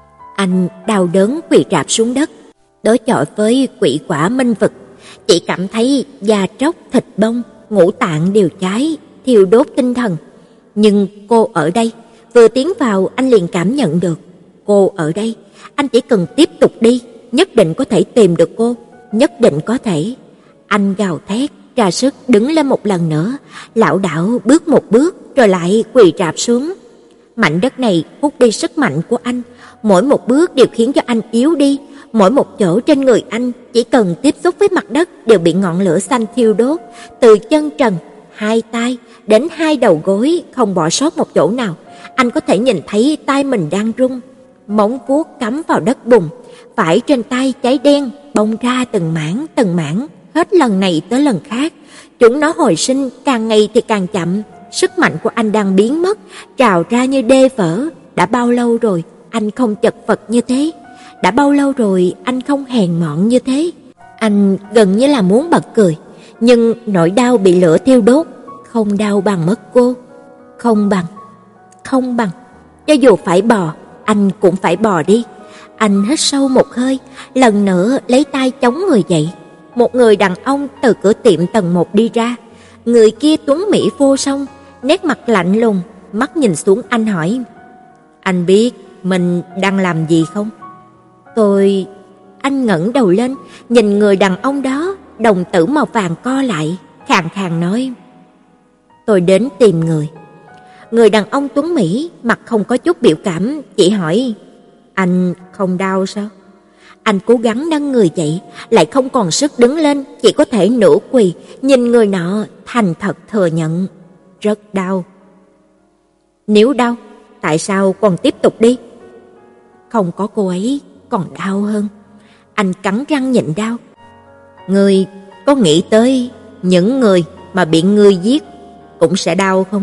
Anh đau đớn quỳ rạp xuống đất, đối chọi với quỷ quả minh vực, chỉ cảm thấy da tróc thịt bong, ngũ tạng đều cháy, thiêu đốt tinh thần. Nhưng cô ở đây, vừa tiến vào anh liền cảm nhận được. Cô ở đây, anh chỉ cần tiếp tục đi, nhất định có thể tìm được cô, nhất định có thể. Anh gào thét, ra sức đứng lên một lần nữa, lảo đảo bước một bước rồi lại quỳ rạp xuống. Mảnh đất này hút đi sức mạnh của anh, mỗi một bước đều khiến cho anh yếu đi, mỗi một chỗ trên người anh chỉ cần tiếp xúc với mặt đất đều bị ngọn lửa xanh thiêu đốt, từ chân trần, hai tay đến hai đầu gối không bỏ sót một chỗ nào. Anh có thể nhìn thấy tay mình đang run, móng vuốt cắm vào đất bùn, vải trên tay cháy đen, bong ra từng mảng từng mảng, hết lần này tới lần khác. Chúng nó hồi sinh càng ngày thì càng chậm, sức mạnh của anh đang biến mất, trào ra như đê vỡ. Đã bao lâu rồi anh không chật vật như thế? Đã bao lâu rồi anh không hèn mọn như thế? Anh gần như là muốn bật cười, nhưng nỗi đau bị lửa thiêu đốt không đau bằng mất cô. Không bằng, không bằng. Cho dù phải bò, anh cũng phải bò đi. Anh hít sâu một hơi, lần nữa lấy tay chống người dậy. Một người đàn ông từ cửa tiệm tầng một đi ra. Người kia tuấn mỹ vô song, nét mặt lạnh lùng, mắt nhìn xuống anh hỏi: "Anh biết mình đang làm gì không?" Tôi... Anh ngẩng đầu lên, nhìn người đàn ông đó, đồng tử màu vàng co lại, khàn khàn nói: "Tôi đến tìm người." Người đàn ông tuấn mỹ, mặt không có chút biểu cảm, chỉ hỏi: "Anh không đau sao?" Anh cố gắng nâng người dậy, lại không còn sức đứng lên, chỉ có thể nửa quỳ, nhìn người nọ, thành thật thừa nhận: "Rất đau." "Nếu đau, tại sao còn tiếp tục đi?" "Không có cô ấy, còn đau hơn." Anh cắn răng nhịn đau. "Ngươi có nghĩ tới những người mà bị ngươi giết cũng sẽ đau không?"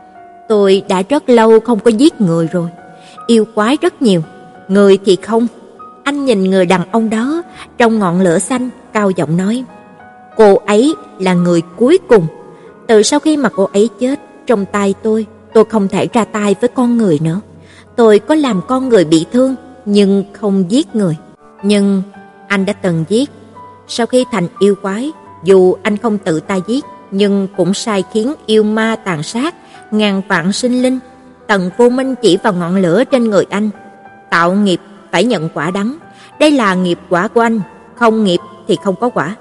"Tôi đã rất lâu không có giết người rồi. Yêu quái rất nhiều, người thì không." Anh nhìn người đàn ông đó trong ngọn lửa xanh, cao giọng nói: "Cô ấy là người cuối cùng. Từ sau khi mà cô ấy chết trong tay tôi, tôi không thể ra tay với con người nữa. Tôi có làm con người bị thương, nhưng không giết người. Nhưng anh đã từng giết. Sau khi thành yêu quái, dù anh không tự tay giết, nhưng cũng sai khiến yêu ma tàn sát ngàn vạn sinh linh. Tần Vô Minh chỉ vào ngọn lửa trên người anh: tạo nghiệp phải nhận quả đắng. Đây là nghiệp quả của anh, không nghiệp thì không có quả."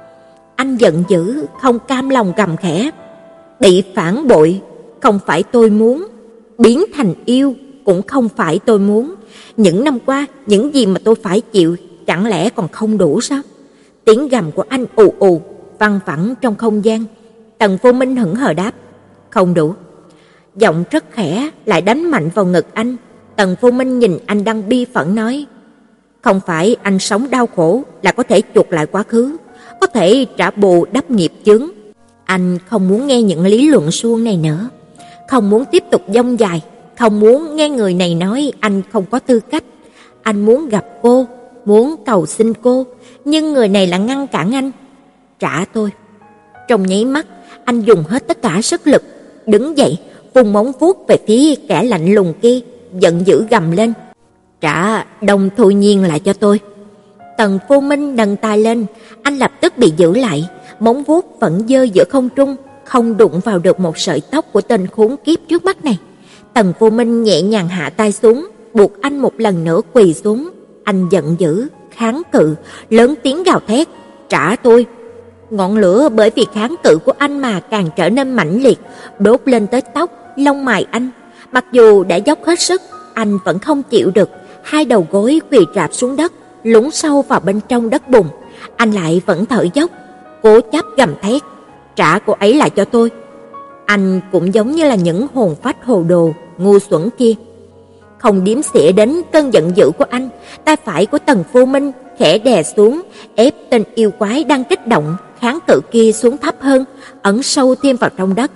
Anh giận dữ, không cam lòng gầm khẽ: "Bị phản bội, không phải tôi muốn. Biến thành yêu, cũng không phải tôi muốn. Những năm qua, những gì mà tôi phải chịu, chẳng lẽ còn không đủ sao?" Tiếng gầm của anh ù ù, văng vẳng trong không gian. Tần Vô Minh hững hờ đáp: "Không đủ." Giọng rất khẽ, lại đánh mạnh vào ngực anh. Tần Vô Minh nhìn anh đang bi phẫn nói: "Không phải anh sống đau khổ là có thể chuộc lại quá khứ, có thể trả bù đắp nghiệp chướng." Anh không muốn nghe những lý luận suông này nữa, không muốn tiếp tục dông dài, không muốn nghe người này nói anh không có tư cách. Anh muốn gặp cô, muốn cầu xin cô, nhưng người này lại ngăn cản anh. "Trả tôi." Trong nháy mắt, anh dùng hết tất cả sức lực, đứng dậy, vùng móng vuốt về phía kẻ lạnh lùng kia, giận dữ gầm lên: "Trả Đông Thu Nhiên lại cho tôi." Tần Vô Minh nâng tay lên, anh lập tức bị giữ lại, móng vuốt vẫn giơ giữa không trung, không đụng vào được một sợi tóc của tên khốn kiếp trước mắt này. Tần Vô Minh nhẹ nhàng hạ tay xuống, buộc anh một lần nữa quỳ xuống. Anh giận dữ, kháng cự, lớn tiếng gào thét: "Trả tôi!" Ngọn lửa bởi vì kháng cự của anh mà càng trở nên mãnh liệt, đốt lên tới tóc, lông mày anh. Mặc dù đã dốc hết sức, anh vẫn không chịu được, hai đầu gối quỳ rạp xuống đất, lún sâu vào bên trong đất bùn. anh lại vẫn thở dốc, cố chấp gầm thét, trả cô ấy lại cho tôi. Anh cũng giống như là những hồn phách hồ đồ, ngu xuẩn kia. Không điếm xỉa đến cơn giận dữ của anh, tay phải của Tần Vô Minh khẽ đè xuống, ép tên yêu quái đang kích động, kháng cự kia xuống thấp hơn, ẩn sâu thêm vào trong đất.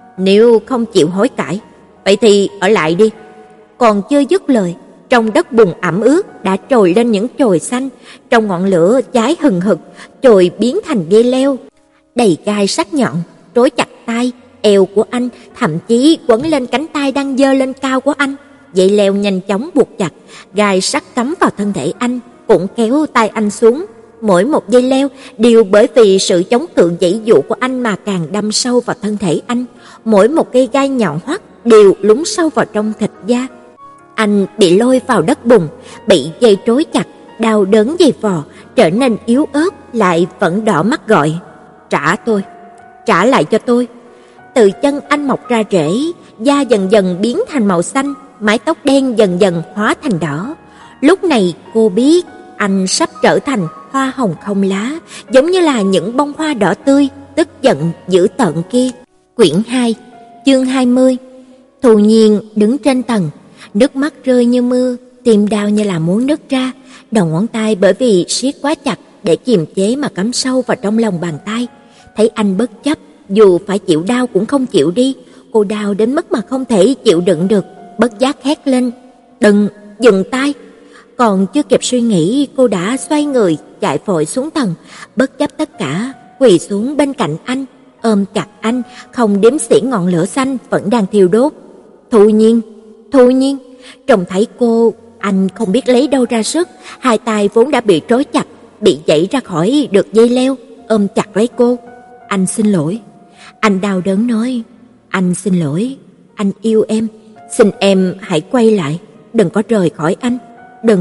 Nếu không chịu hối cải, vậy thì ở lại đi. Còn chưa dứt lời, trong đất bùn ẩm ướt đã trồi lên những chồi xanh, trong ngọn lửa cháy hừng hực, chồi biến thành dây leo đầy gai sắc nhọn, trói chặt tay, eo của anh, thậm chí quấn lên cánh tay đang giơ lên cao của anh. Dây leo nhanh chóng buộc chặt, gai sắt cắm vào thân thể anh, cũng kéo tay anh xuống. Mỗi một dây leo đều bởi vì sự chống cự dãy dụ của anh mà càng đâm sâu vào thân thể anh. Mỗi một cây gai nhọn hoắt đều lún sâu vào trong thịt da. Anh bị lôi vào đất bùn, bị dây trói chặt, đau đớn dày vò, trở nên yếu ớt, lại vẫn đỏ mắt gọi: "Trả tôi, trả lại cho tôi." Từ chân anh mọc ra rễ, da dần dần biến thành màu xanh, mái tóc đen dần dần hóa thành đỏ. Lúc này cô biết anh sắp trở thành hoa hồng không lá, giống như là những bông hoa đỏ tươi, tức giận dữ tợn kia. Quyển hai, chương hai mươi. Thù Nhiên đứng trên tầng, nước mắt rơi như mưa, tim đau như là muốn nứt ra, đầu ngón tay bởi vì siết quá chặt để kiềm chế mà cắm sâu vào trong lòng bàn tay. Thấy anh bất chấp, dù phải chịu đau cũng không chịu đi, cô đau đến mức mà không thể chịu đựng được, bất giác hét lên: "Đừng, dừng tay!" Còn chưa kịp suy nghĩ, cô đã xoay người chạy vội xuống tầng, bất chấp tất cả, quỳ xuống bên cạnh anh, ôm chặt anh, không đếm xỉa ngọn lửa xanh vẫn đang thiêu đốt. "Thù Nhiên, Thù Nhiên!" Trông thấy cô, anh không biết lấy đâu ra sức, hai tay vốn đã bị trói chặt, bị giãy ra khỏi được dây leo, ôm chặt lấy cô. "Anh xin lỗi." Anh đau đớn nói: "Anh xin lỗi, anh yêu em, xin em hãy quay lại, đừng có rời khỏi anh, đừng."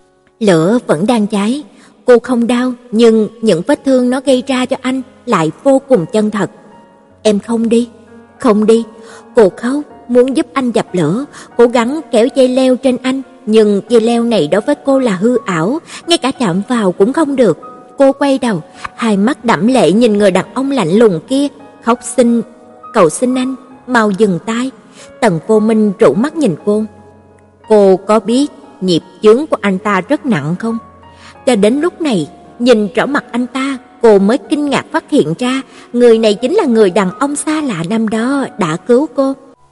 Lửa vẫn đang cháy, cô không đau, nhưng những vết thương nó gây ra cho anh lại vô cùng chân thật. "Em không đi, không đi." Cô khóc, muốn giúp anh dập lửa, cố gắng kéo dây leo trên anh, nhưng dây leo này đối với cô là hư ảo, ngay cả chạm vào cũng không được. Cô quay đầu, hai mắt đẫm lệ nhìn người đàn ông lạnh lùng kia, khóc xin, cầu xin anh mau dừng tay. Tần Vô Minh rũ mắt nhìn cô. "Cô có biết nghiệp chướng của anh ta rất nặng không?" Cho đến lúc này, nhìn rõ mặt anh ta, cô mới kinh ngạc phát hiện ra, người này chính là người đàn ông xa lạ năm đó đã cứu cô.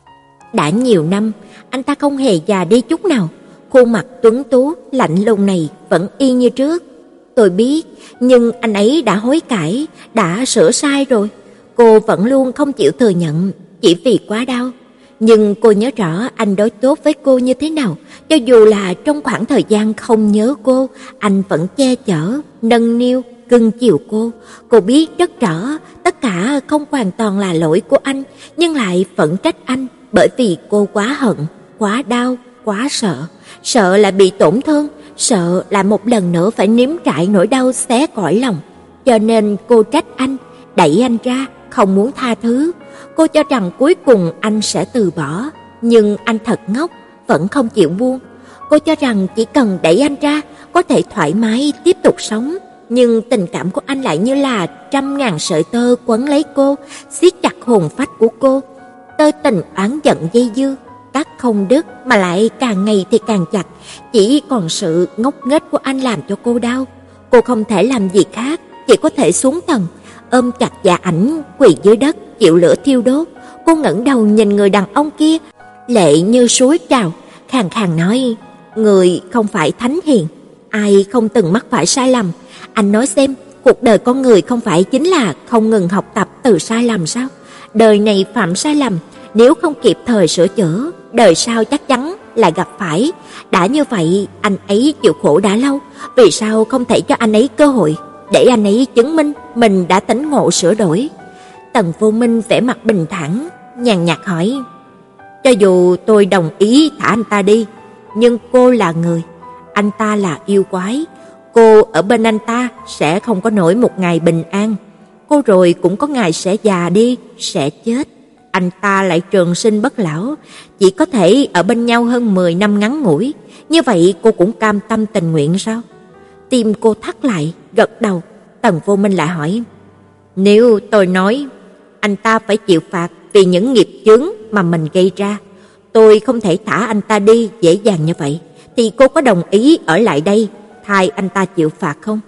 Đã nhiều năm, anh ta không hề già đi chút nào, khuôn mặt tuấn tú, lạnh lùng này vẫn y như trước. "Tôi biết, nhưng anh ấy đã hối cải, đã sửa sai rồi." Cô vẫn luôn không chịu thừa nhận, chỉ vì quá đau. Nhưng cô nhớ rõ anh đối tốt với cô như thế nào, cho dù là trong khoảng thời gian không nhớ cô, anh vẫn che chở, nâng niu, cưng chiều cô. Cô biết rất rõ tất cả không hoàn toàn là lỗi của anh, nhưng lại vẫn trách anh, bởi vì cô quá hận, quá đau, quá sợ, sợ là bị tổn thương, sợ là một lần nữa phải nếm trải nỗi đau xé cõi lòng. Cho nên cô trách anh, đẩy anh ra, không muốn tha thứ. Cô cho rằng cuối cùng anh sẽ từ bỏ, nhưng anh thật ngốc, vẫn không chịu buông. Cô cho rằng chỉ cần đẩy anh ra, có thể thoải mái tiếp tục sống, nhưng tình cảm của anh lại như là trăm ngàn sợi tơ quấn lấy cô, siết chặt hồn phách của cô. Tơ tình oán giận dây dưa, cắt không đứt mà lại càng ngày thì càng chặt, chỉ còn sự ngốc nghếch của anh làm cho cô đau. Cô không thể làm gì khác, chỉ có thể xuống tầng, ôm chặt Dạ Ảnh quỳ dưới đất chịu lửa thiêu đốt. Cô ngẩng đầu nhìn người đàn ông kia, lệ như suối trào, khàn khàn nói: "Người không phải thánh hiền, ai không từng mắc phải sai lầm. Anh nói xem, cuộc đời con người không phải chính là không ngừng học tập từ sai lầm sao? Đời này phạm sai lầm, nếu không kịp thời sửa chữa, đời sau chắc chắn lại gặp phải. Đã như vậy, anh ấy chịu khổ đã lâu, vì sao không thể cho anh ấy cơ hội, để anh ấy chứng minh mình đã tỉnh ngộ sửa đổi?" Tần Vô Minh vẻ mặt bình thản, nhàn nhạt hỏi: "Cho dù tôi đồng ý thả anh ta đi, nhưng cô là người, anh ta là yêu quái. Cô ở bên anh ta sẽ không có nổi một ngày bình an. Cô rồi cũng có ngày sẽ già đi, sẽ chết. Anh ta lại trường sinh bất lão, chỉ có thể ở bên nhau hơn mười năm ngắn ngủi. Như vậy cô cũng cam tâm tình nguyện sao?" Tim cô thắt lại, gật đầu. Tần Vô Minh lại hỏi: "Nếu tôi nói anh ta phải chịu phạt vì những nghiệp chướng mà mình gây ra, tôi không thể thả anh ta đi dễ dàng như vậy, thì cô có đồng ý ở lại đây thay anh ta chịu phạt không?"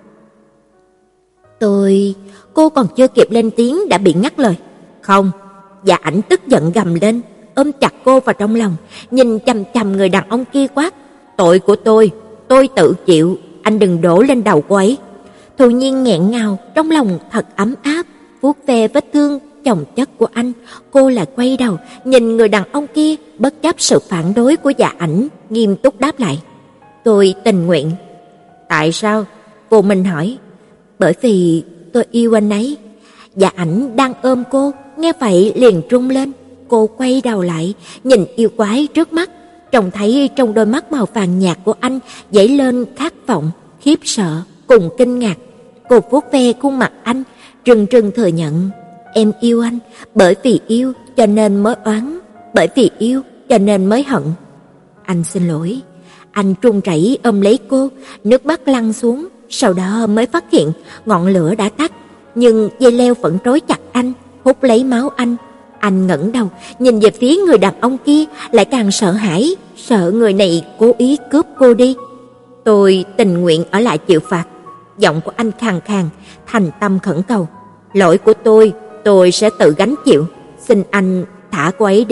Tôi... Cô còn chưa kịp lên tiếng đã bị ngắt lời. "Không." Dạ Ảnh tức giận gầm lên, ôm chặt cô vào trong lòng, nhìn chằm chằm người đàn ông kia quát: "Tội của tôi, tôi tự chịu, anh đừng đổ lên đầu cô ấy." Thu Nhiên nghẹn ngào, trong lòng thật ấm áp, vuốt ve vết thương chồng chất của anh. Cô lại quay đầu nhìn người đàn ông kia, bất chấp sự phản đối của Dạ Ảnh, nghiêm túc đáp lại: "Tôi tình nguyện." "Tại sao?" Vô Minh hỏi. "Bởi vì tôi yêu anh ấy." Dạ Ảnh đang ôm cô, nghe vậy liền rung lên. Cô quay đầu lại, nhìn yêu quái trước mắt, trông thấy trong đôi mắt màu vàng nhạt của anh dấy lên khát vọng, khiếp sợ cùng kinh ngạc. Cô vuốt ve khuôn mặt anh, trừng trừng thừa nhận: "Em yêu anh, bởi vì yêu cho nên mới oán, bởi vì yêu cho nên mới hận." "Anh xin lỗi." Anh run rẩy ôm lấy cô, nước mắt lăn xuống, sau đó mới phát hiện ngọn lửa đã tắt, nhưng dây leo vẫn trói chặt anh, hút lấy máu anh. Anh ngẩng đầu, nhìn về phía người đàn ông kia, lại càng sợ hãi, sợ người này cố ý cướp cô đi. "Tôi tình nguyện ở lại chịu phạt." Giọng của anh khàn khàn, thành tâm khẩn cầu: "Lỗi của tôi, tôi sẽ tự gánh chịu, xin anh thả cô ấy đi."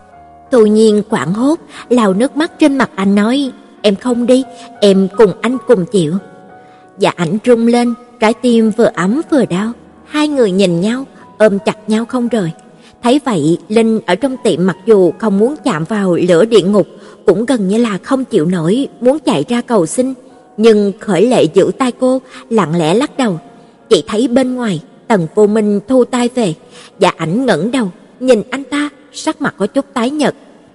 Thu Nhiên hoảng hốt, lau nước mắt trên mặt anh nói: "Em không đi, em cùng anh cùng chịu." Dạ Ảnh rung lên, trái tim vừa ấm vừa đau. Hai người nhìn nhau, ôm chặt nhau không rời. Thấy vậy, Linh ở trong tiệm mặc dù không muốn chạm vào lửa địa ngục, cũng gần như là không chịu nổi, muốn chạy ra cầu xin, nhưng Khởi Lệ giữ tay cô, lặng lẽ lắc đầu. Chỉ thấy bên ngoài, Tần Vô Minh thu tay về. Dạ Ảnh ngẩng đầu, nhìn anh ta, sắc mặt có chút tái nhợt.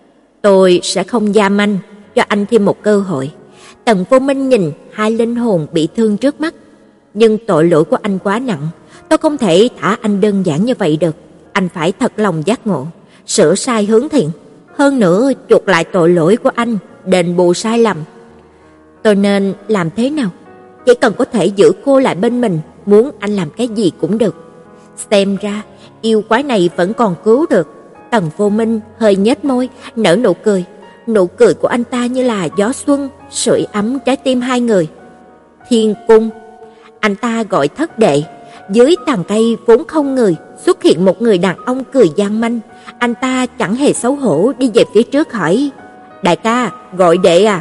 "Tôi sẽ không giam anh, cho anh thêm một cơ hội." Tần Vô Minh nhìn hai linh hồn bị thương trước mắt. "Nhưng tội lỗi của anh quá nặng, tôi không thể thả anh đơn giản như vậy được. Anh phải thật lòng giác ngộ, sửa sai hướng thiện, hơn nữa chuộc lại tội lỗi của anh, đền bù sai lầm." "Tôi nên làm thế nào?" "Chỉ cần có thể giữ cô lại bên mình, muốn anh làm cái gì cũng được." Xem ra yêu quái này vẫn còn cứu được. Tần Vô Minh hơi nhếch môi, nở nụ cười. Nụ cười của anh ta như là gió xuân, sưởi ấm trái tim hai người. Thiên cung. Anh ta gọi thất đệ. Dưới tàn cây vốn không người, xuất hiện một người đàn ông cười gian manh. Anh ta chẳng hề xấu hổ đi về phía trước hỏi: "Đại ca, gọi đệ à?"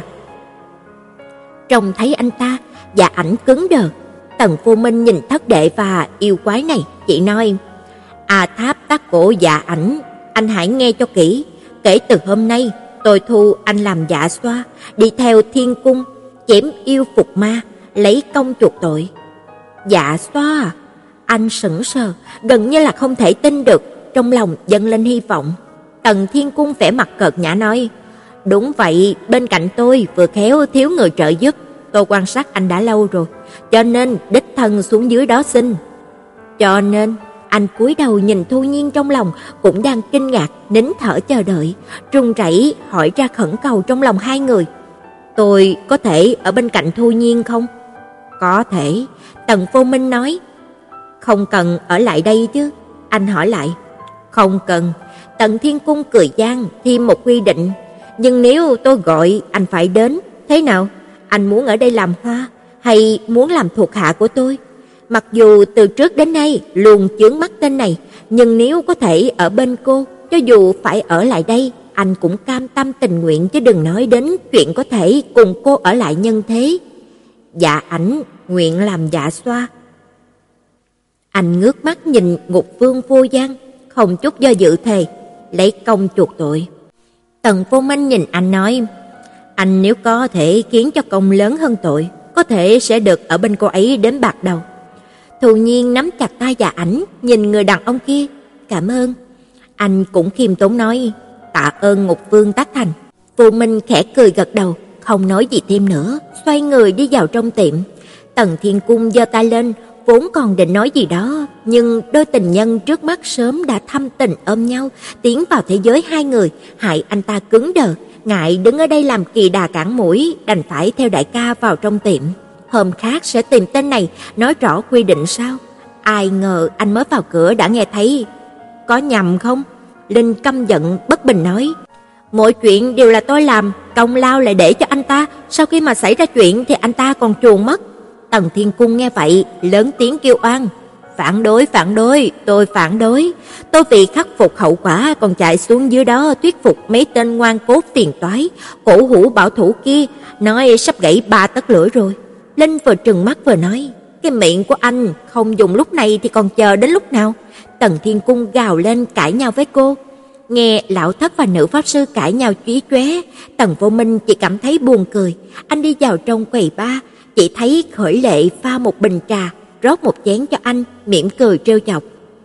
Trông thấy anh ta, Dạ Ảnh cứng đờ. Tần Vô Minh nhìn thất đệ và yêu quái này, chỉ nói: "A Tháp Tác Cổ Dạ Ảnh, anh hãy nghe cho kỹ. Kể từ hôm nay, tôi thu anh làm dạ xoa, đi theo thiên cung, chém yêu phục ma, lấy công chuộc tội." Dạ xoa à? Anh sững sờ, gần như là không thể tin được, trong lòng dâng lên hy vọng. Tần Thiên Cung vẻ mặt cợt nhã nói: "Đúng vậy, bên cạnh tôi vừa khéo thiếu người trợ giúp, tôi quan sát anh đã lâu rồi, cho nên đích thân xuống dưới đó xin." Cho nên anh cúi đầu nhìn Thu Nhiên, trong lòng cũng đang kinh ngạc, nín thở chờ đợi, run rẩy hỏi ra khẩn cầu trong lòng hai người: "Tôi có thể ở bên cạnh Thu Nhiên không?" "Có thể." Tần Vô Minh nói. "Không cần ở lại đây chứ?" Anh hỏi lại. "Không cần." Tần Thiên Cung cười gian thêm một quy định: "Nhưng nếu tôi gọi anh phải đến, thế nào? Anh muốn ở đây làm hoa hay muốn làm thuộc hạ của tôi? Mặc dù từ trước đến nay luôn chướng mắt tên này, nhưng nếu có thể ở bên cô, cho dù phải ở lại đây, anh cũng cam tâm tình nguyện, chứ đừng nói đến chuyện có thể cùng cô ở lại nhân thế." Dạ Ảnh nguyện làm dạ xoa. Anh ngước mắt nhìn Ngục Vương Vô Gian, không chút do dự thề: "Lấy công chuộc tội." Tần Vô Minh nhìn anh nói: "Anh nếu có thể khiến cho công lớn hơn tội, có thể sẽ được ở bên cô ấy đến bạc đầu." Thu Nhiên nắm chặt tay Dạ Ảnh, nhìn người đàn ông kia: "Cảm ơn." Anh cũng khiêm tốn nói: "Tạ ơn Ngục Vương tác thành." Vô Minh khẽ cười gật đầu, không nói gì thêm nữa, xoay người đi vào trong tiệm. Tần Thiên Cung giơ tay lên, vốn còn định nói gì đó, nhưng đôi tình nhân trước mắt sớm đã thâm tình ôm nhau, tiến vào thế giới hai người, hại anh ta cứng đờ, ngại đứng ở đây làm kỳ đà cản mũi, đành phải theo đại ca vào trong tiệm. hôm khác sẽ tìm tên này nói rõ quy định sao. Ai ngờ anh mới vào cửa đã nghe thấy. Có nhầm không? Linh căm giận bất bình nói. Mọi chuyện đều là tôi làm, công lao lại để cho anh ta, sau khi mà xảy ra chuyện thì anh ta còn chuồn mất. Tần Thiên Cung nghe vậy, lớn tiếng kêu oan. Phản đối, phản đối, tôi phản đối. Tôi vì khắc phục hậu quả còn chạy xuống dưới đó thuyết phục mấy tên ngoan cố phiền toái, cổ hủ bảo thủ kia, nói sắp gãy ba tấc lưỡi rồi. Linh vừa trừng mắt vừa nói, cái miệng của anh không dùng lúc này thì còn chờ đến lúc nào? Tần Thiên Cung gào lên cãi nhau với cô. Nghe lão thất và nữ pháp sư cãi nhau chí chóe, Tần Vô Minh chỉ cảm thấy buồn cười. Anh đi vào trong quầy bar, chỉ thấy Khởi Lệ pha một bình trà, rót một chén cho anh, mỉm cười trêu chọc.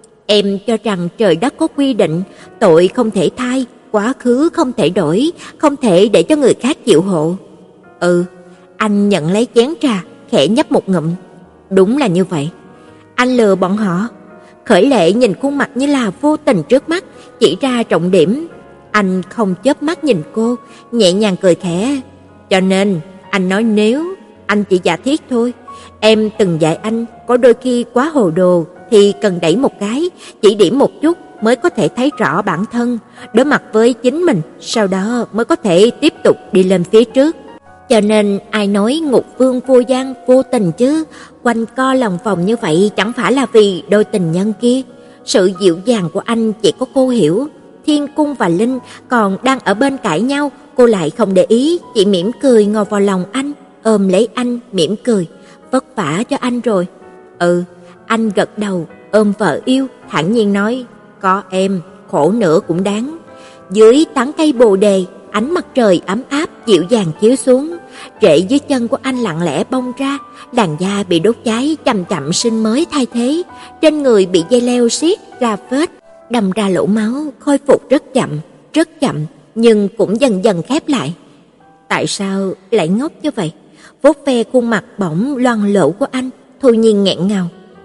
Em cho rằng trời đất có quy định, tội không thể thay, quá khứ không thể đổi, không thể để cho người khác chịu hộ. Ừ, anh nhận lấy chén trà, khẽ nhấp một ngụm. Đúng là như vậy. Anh lừa bọn họ. Khởi Lệ nhìn khuôn mặt như là vô tình trước mắt, chỉ ra trọng điểm. Anh không chớp mắt nhìn cô, nhẹ nhàng cười khẽ. Cho nên, anh nói nếu, anh chỉ giả thiết thôi. Em từng dạy anh, có đôi khi quá hồ đồ thì cần đẩy một cái, chỉ điểm một chút mới có thể thấy rõ bản thân, đối mặt với chính mình, sau đó mới có thể tiếp tục đi lên phía trước. Cho nên ai nói ngục vương vô gian vô tình chứ, quanh co lòng vòng như vậy chẳng phải là vì đôi tình nhân kia. Sự dịu dàng của anh chỉ có cô hiểu. Thiên Cung và Linh còn đang ở bên cãi nhau, cô lại không để ý, chỉ mỉm cười ngồi vào lòng anh, ôm lấy anh mỉm cười. Vất vả cho anh rồi. Ừ, anh gật đầu, ôm vợ yêu, thản nhiên nói, có em, khổ nữa cũng đáng. Dưới tán cây bồ đề, ánh mặt trời ấm áp dịu dàng chiếu xuống, rễ dưới chân của anh lặng lẽ bong ra, làn da bị đốt cháy chậm chậm sinh mới thay thế, trên người bị dây leo siết ra vết, đâm ra lỗ máu, khôi phục rất chậm, rất chậm, nhưng cũng dần dần khép lại. Tại sao lại ngốc như vậy? Vuốt ve khuôn mặt bỗng loang lổ của anh, Thôi Nhiên nghẹn ngào.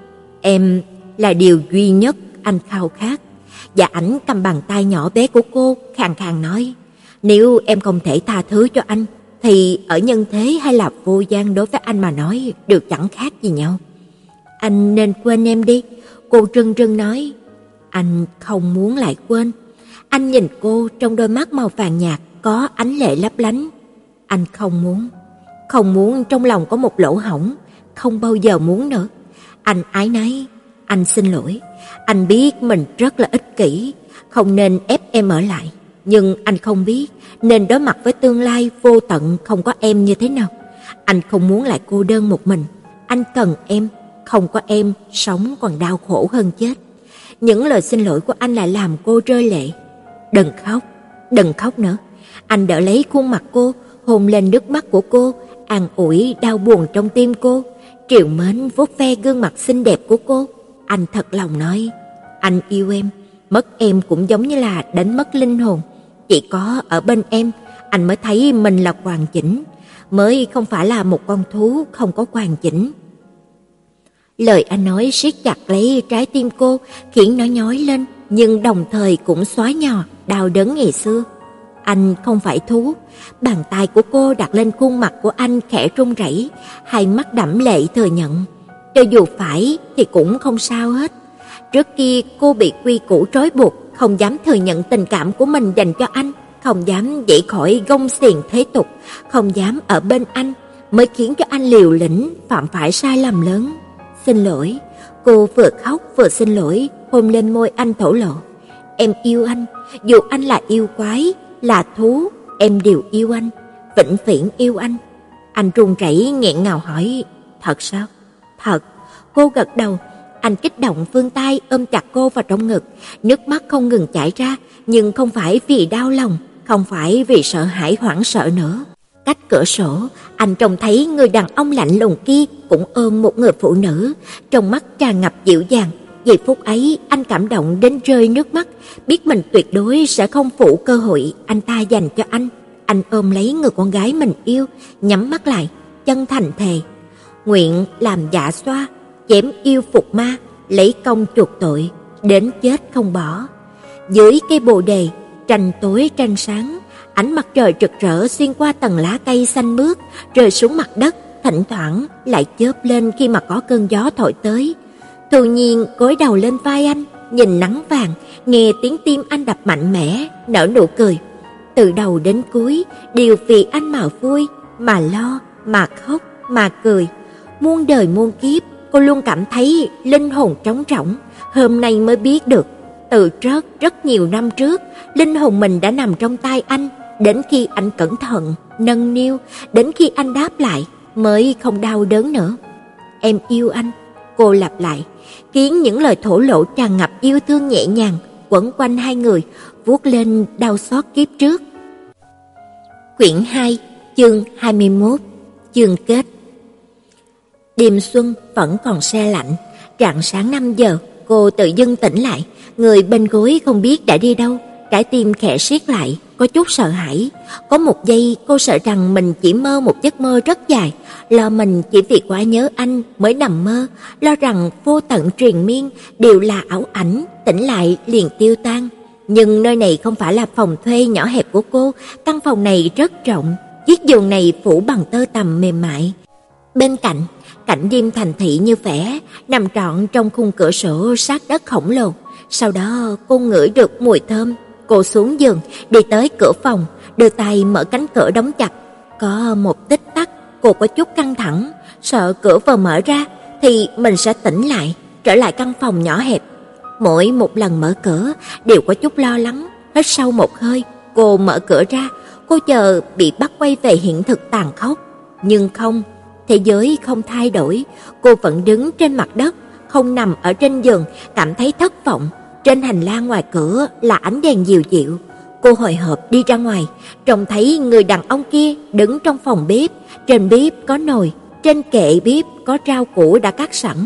Em là điều duy nhất anh khao khát. Và ảnh cầm bàn tay nhỏ bé của cô, khàn khàn nói, nếu em không thể tha thứ cho anh, thì ở nhân thế hay là vô gian đối với anh mà nói đều chẳng khác gì nhau. Anh nên quên em đi, cô rưng rưng nói. Anh không muốn lại quên. Anh nhìn cô, trong đôi mắt màu vàng nhạt có ánh lệ lấp lánh. Anh không muốn, không muốn trong lòng có một lỗ hổng, không bao giờ muốn nữa. Anh ái náy, anh xin lỗi. Anh biết mình rất là ích kỷ, không nên ép em ở lại. Nhưng anh không biết nên đối mặt với tương lai vô tận không có em như thế nào. Anh không muốn lại cô đơn một mình. Anh cần em, không có em sống còn đau khổ hơn chết. Những lời xin lỗi của anh lại làm cô rơi lệ. Đừng khóc, đừng khóc nữa. Anh đỡ lấy khuôn mặt cô, hôn lên nước mắt của cô, an ủi đau buồn trong tim cô, trìu mến vuốt ve gương mặt xinh đẹp của cô. Anh thật lòng nói, anh yêu em, mất em cũng giống như là đánh mất linh hồn. Chỉ có ở bên em, anh mới thấy mình là hoàn chỉnh, mới không phải là một con thú không có hoàn chỉnh. Lời anh nói siết chặt lấy trái tim cô, khiến nó nhói lên, nhưng đồng thời cũng xóa nhòa đau đớn ngày xưa. Anh không phải thú. Bàn tay của cô đặt lên khuôn mặt của anh khẽ run rẩy, hai mắt đẫm lệ thừa nhận. Cho dù phải thì cũng không sao hết. Trước kia cô bị quy củ trói buộc, không dám thừa nhận tình cảm của mình dành cho anh, không dám dậy khỏi gông xiềng thế tục, không dám ở bên anh, mới khiến cho anh liều lĩnh phạm phải sai lầm lớn. Xin lỗi. Cô vừa khóc vừa xin lỗi, hôn lên môi anh thổ lộ. Em yêu anh, dù anh là yêu quái, là thú, em đều yêu anh, vĩnh viễn yêu anh. Anh run rẩy nghẹn ngào hỏi, thật sao? Thật. Cô gật đầu. Anh kích động vươn tay ôm chặt cô vào trong ngực, nước mắt không ngừng chảy ra, nhưng không phải vì đau lòng, không phải vì sợ hãi hoảng sợ nữa. Cách cửa sổ, anh trông thấy người đàn ông lạnh lùng kia cũng ôm một người phụ nữ, trong mắt tràn ngập dịu dàng. Giây phút ấy, anh cảm động đến rơi nước mắt, biết mình tuyệt đối sẽ không phụ cơ hội anh ta dành cho anh. Anh ôm lấy người con gái mình yêu, nhắm mắt lại, chân thành thề, nguyện làm dạ xoa, chém yêu phục ma, lấy công chuộc tội, đến chết không bỏ. Dưới cây bồ đề, tranh tối tranh sáng, ánh mặt trời rực rỡ xuyên qua tầng lá cây xanh mướt, rơi xuống mặt đất, thỉnh thoảng lại chớp lên khi mà có cơn gió thổi tới. Thu Nhiên gối đầu lên vai anh, nhìn nắng vàng, nghe tiếng tim anh đập mạnh mẽ, nở nụ cười. Từ đầu đến cuối đều vì anh mà vui, mà lo, mà khóc, mà cười. Muôn đời muôn kiếp, cô luôn cảm thấy linh hồn trống rỗng, hôm nay mới biết được. Từ rất rất nhiều năm trước, linh hồn mình đã nằm trong tay anh, đến khi anh cẩn thận, nâng niu, đến khi anh đáp lại, mới không đau đớn nữa. Em yêu anh, cô lặp lại, khiến những lời thổ lộ tràn ngập yêu thương nhẹ nhàng quẩn quanh hai người, vuốt lên đau xót kiếp trước. Quyển hai, chương hai mươi mốt, chương kết. Đêm xuân vẫn còn se lạnh, rạng sáng năm giờ, cô tự dưng tỉnh lại, người bên gối không biết đã đi đâu, trái tim khẽ siết lại, có chút sợ hãi. Có một giây cô sợ rằng mình chỉ mơ một giấc mơ rất dài, lo mình chỉ vì quá nhớ anh mới nằm mơ, lo rằng vô tận triền miên đều là ảo ảnh, tỉnh lại liền tiêu tan. Nhưng nơi này không phải là phòng thuê nhỏ hẹp của cô, căn phòng này rất rộng, chiếc giường này phủ bằng tơ tằm mềm mại. Bên cạnh, cảnh đêm thành thị như vẽ, nằm trọn trong khung cửa sổ sát đất khổng lồ. Sau đó cô ngửi được mùi thơm, cô xuống giường, đi tới cửa phòng, đưa tay mở cánh cửa đóng chặt. Có một tích tắc, cô có chút căng thẳng, sợ cửa vừa mở ra thì mình sẽ tỉnh lại, trở lại căn phòng nhỏ hẹp. Mỗi một lần mở cửa đều có chút lo lắng, hít sâu một hơi, cô mở cửa ra, cô chờ bị bắt quay về hiện thực tàn khốc. Nhưng không, thế giới không thay đổi, cô vẫn đứng trên mặt đất, không nằm ở trên giường, cảm thấy thất vọng. Trên hành lang ngoài cửa là ánh đèn dịu dịu. Cô hồi hộp đi ra ngoài, trông thấy người đàn ông kia đứng trong phòng bếp, trên bếp có nồi, trên kệ bếp có rau củ đã cắt sẵn.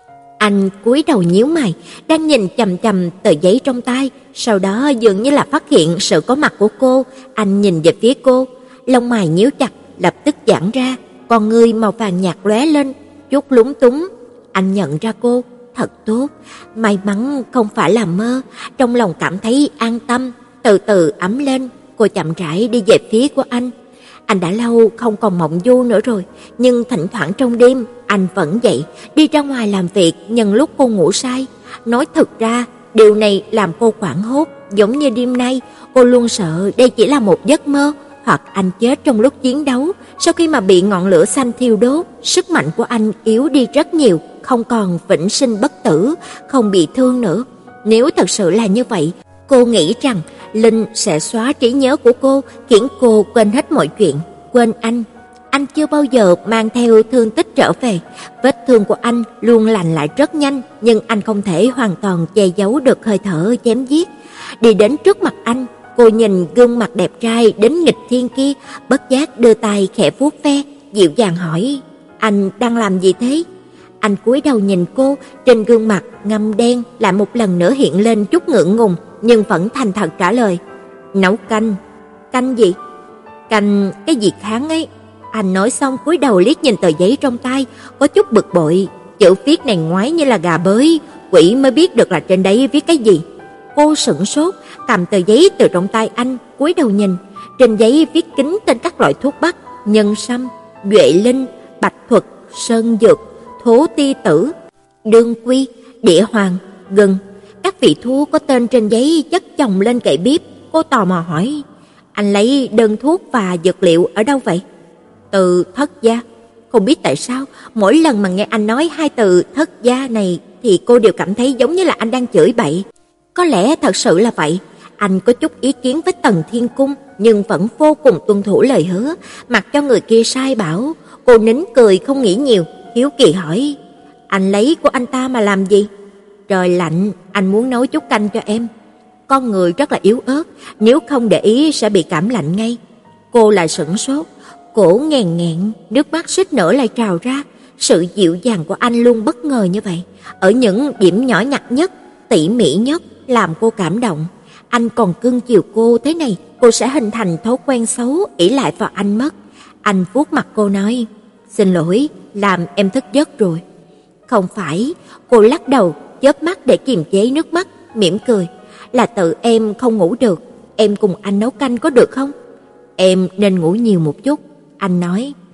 Anh cúi đầu nhíu mày, đang nhìn chằm chằm tờ giấy trong tay, sau đó dường như là phát hiện sự có mặt của cô, anh nhìn về phía cô, lông mày nhíu chặt, lập tức giãn ra, con ngươi màu vàng nhạt lóe lên, chút lúng túng. Anh nhận ra cô, thật tốt, may mắn không phải là mơ, trong lòng cảm thấy an tâm, từ từ ấm lên, cô chậm rãi đi về phía của anh. Anh đã lâu không còn mộng du nữa rồi, nhưng thỉnh thoảng trong đêm anh vẫn dậy, đi ra ngoài làm việc nhân lúc cô ngủ say. Nói thực ra, điều này làm cô hoảng hốt, giống như đêm nay, cô luôn sợ đây chỉ là một giấc mơ, hoặc anh chết trong lúc chiến đấu. Sau khi mà bị ngọn lửa xanh thiêu đốt, sức mạnh của anh yếu đi rất nhiều, không còn vĩnh sinh bất tử, không bị thương nữa. Nếu thật sự là như vậy, cô nghĩ rằng Linh sẽ xóa trí nhớ của cô, khiến cô quên hết mọi chuyện, quên anh. Anh chưa bao giờ mang theo thương tích trở về, vết thương của anh luôn lành lại rất nhanh, nhưng anh không thể hoàn toàn che giấu được hơi thở chém giết. Đi đến trước mặt anh, cô nhìn gương mặt đẹp trai đến nghịch thiên kia, bất giác đưa tay khẽ vuốt ve, dịu dàng hỏi, anh đang làm gì thế? Anh cúi đầu nhìn cô, trên gương mặt ngăm đen lại một lần nữa hiện lên chút ngượng ngùng, nhưng vẫn thành thật trả lời, nấu canh. Canh gì? Canh cái gì kháng ấy. Anh nói xong cúi đầu liếc nhìn tờ giấy trong tay, có chút bực bội, chữ viết này ngoáy như là gà bới, quỷ mới biết được là trên đấy viết cái gì. Cô sững sốt, cầm tờ giấy từ trong tay anh, cúi đầu nhìn, trên giấy viết kín tên các loại thuốc bắc, nhân sâm, duệ linh, bạch thuật, sơn dược, thố ti tử, đương quy, địa hoàng, gừng. Các vị thuốc có tên trên giấy chất chồng lên kệ bếp. Cô tò mò hỏi, anh lấy đơn thuốc và dược liệu ở đâu vậy? Từ Thất Gia. Không biết tại sao, mỗi lần mà nghe anh nói hai từ Thất Gia này thì cô đều cảm thấy giống như là anh đang chửi bậy. Có lẽ thật sự là vậy. Anh có chút ý kiến với Tần Thiên Cung, nhưng vẫn vô cùng tuân thủ lời hứa, mặc cho người kia sai bảo. Cô nín cười không nghĩ nhiều, hiếu kỳ hỏi, anh lấy của anh ta mà làm gì? Trời lạnh, anh muốn nấu chút canh cho em. Con người rất là yếu ớt, nếu không để ý sẽ bị cảm lạnh ngay. Cô lại sửng sốt, cổ nghẹn nghẹn, nước mắt suýt nữa lại trào ra. Sự dịu dàng của anh luôn bất ngờ như vậy, ở những điểm nhỏ nhặt nhất, tỉ mỉ nhất làm cô cảm động. Anh còn cưng chiều cô thế này, cô sẽ hình thành thói quen xấu ỷ lại vào anh mất. Anh vuốt mặt cô nói, xin lỗi, làm em thức giấc rồi. Không phải, cô lắc đầu, chớp mắt để kiềm chế nước mắt, mỉm cười, là tự em không ngủ được, em cùng anh nấu canh có được không? Em nên ngủ nhiều một chút, anh nói.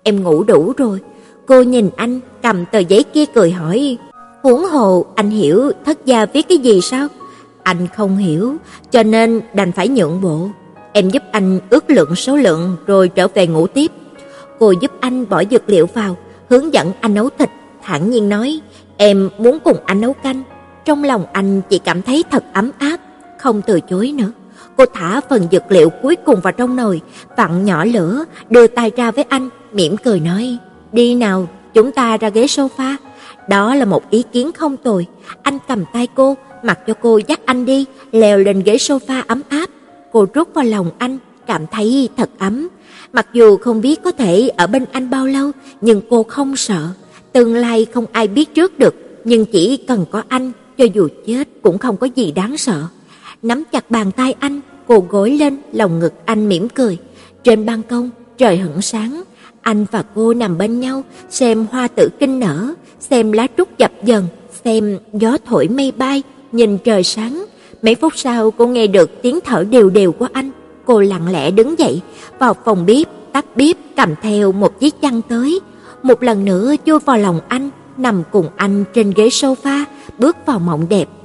em ngủ đủ rồi. Cô nhìn anh cầm tờ giấy kia cười hỏi, huống hồ anh hiểu thất gia viết cái gì sao? Anh không hiểu, cho nên đành phải nhượng bộ. Em giúp anh ước lượng số lượng rồi trở về ngủ tiếp. Cô giúp anh bỏ dược liệu vào, hướng dẫn anh nấu thịt, thản nhiên nói, em muốn cùng anh nấu canh. Trong lòng anh chỉ cảm thấy thật ấm áp, không từ chối nữa. Cô thả phần dược liệu cuối cùng vào trong nồi, vặn nhỏ lửa, đưa tay ra với anh, mỉm cười nói, đi nào, chúng ta ra ghế sofa. Đó là một ý kiến không tồi. Anh cầm tay cô, mặc cho cô dắt anh đi, leo lên ghế sofa ấm áp. Cô rút vào lòng anh, cảm thấy thật ấm. Mặc dù không biết có thể ở bên anh bao lâu, nhưng cô không sợ. Tương lai không ai biết trước được, nhưng chỉ cần có anh, cho dù chết cũng không có gì đáng sợ. Nắm chặt bàn tay anh, cô gối lên lòng ngực anh mỉm cười. Trên ban công, trời hửng sáng, anh và cô nằm bên nhau, xem hoa tử kinh nở, xem lá trúc dập dần, xem gió thổi mây bay, nhìn trời sáng. Mấy phút sau cô nghe được tiếng thở đều đều của anh. Cô lặng lẽ đứng dậy, vào phòng bếp, tắt bếp, cầm theo một chiếc chăn tới. Một lần nữa chui vào lòng anh, nằm cùng anh trên ghế sofa, bước vào mộng đẹp.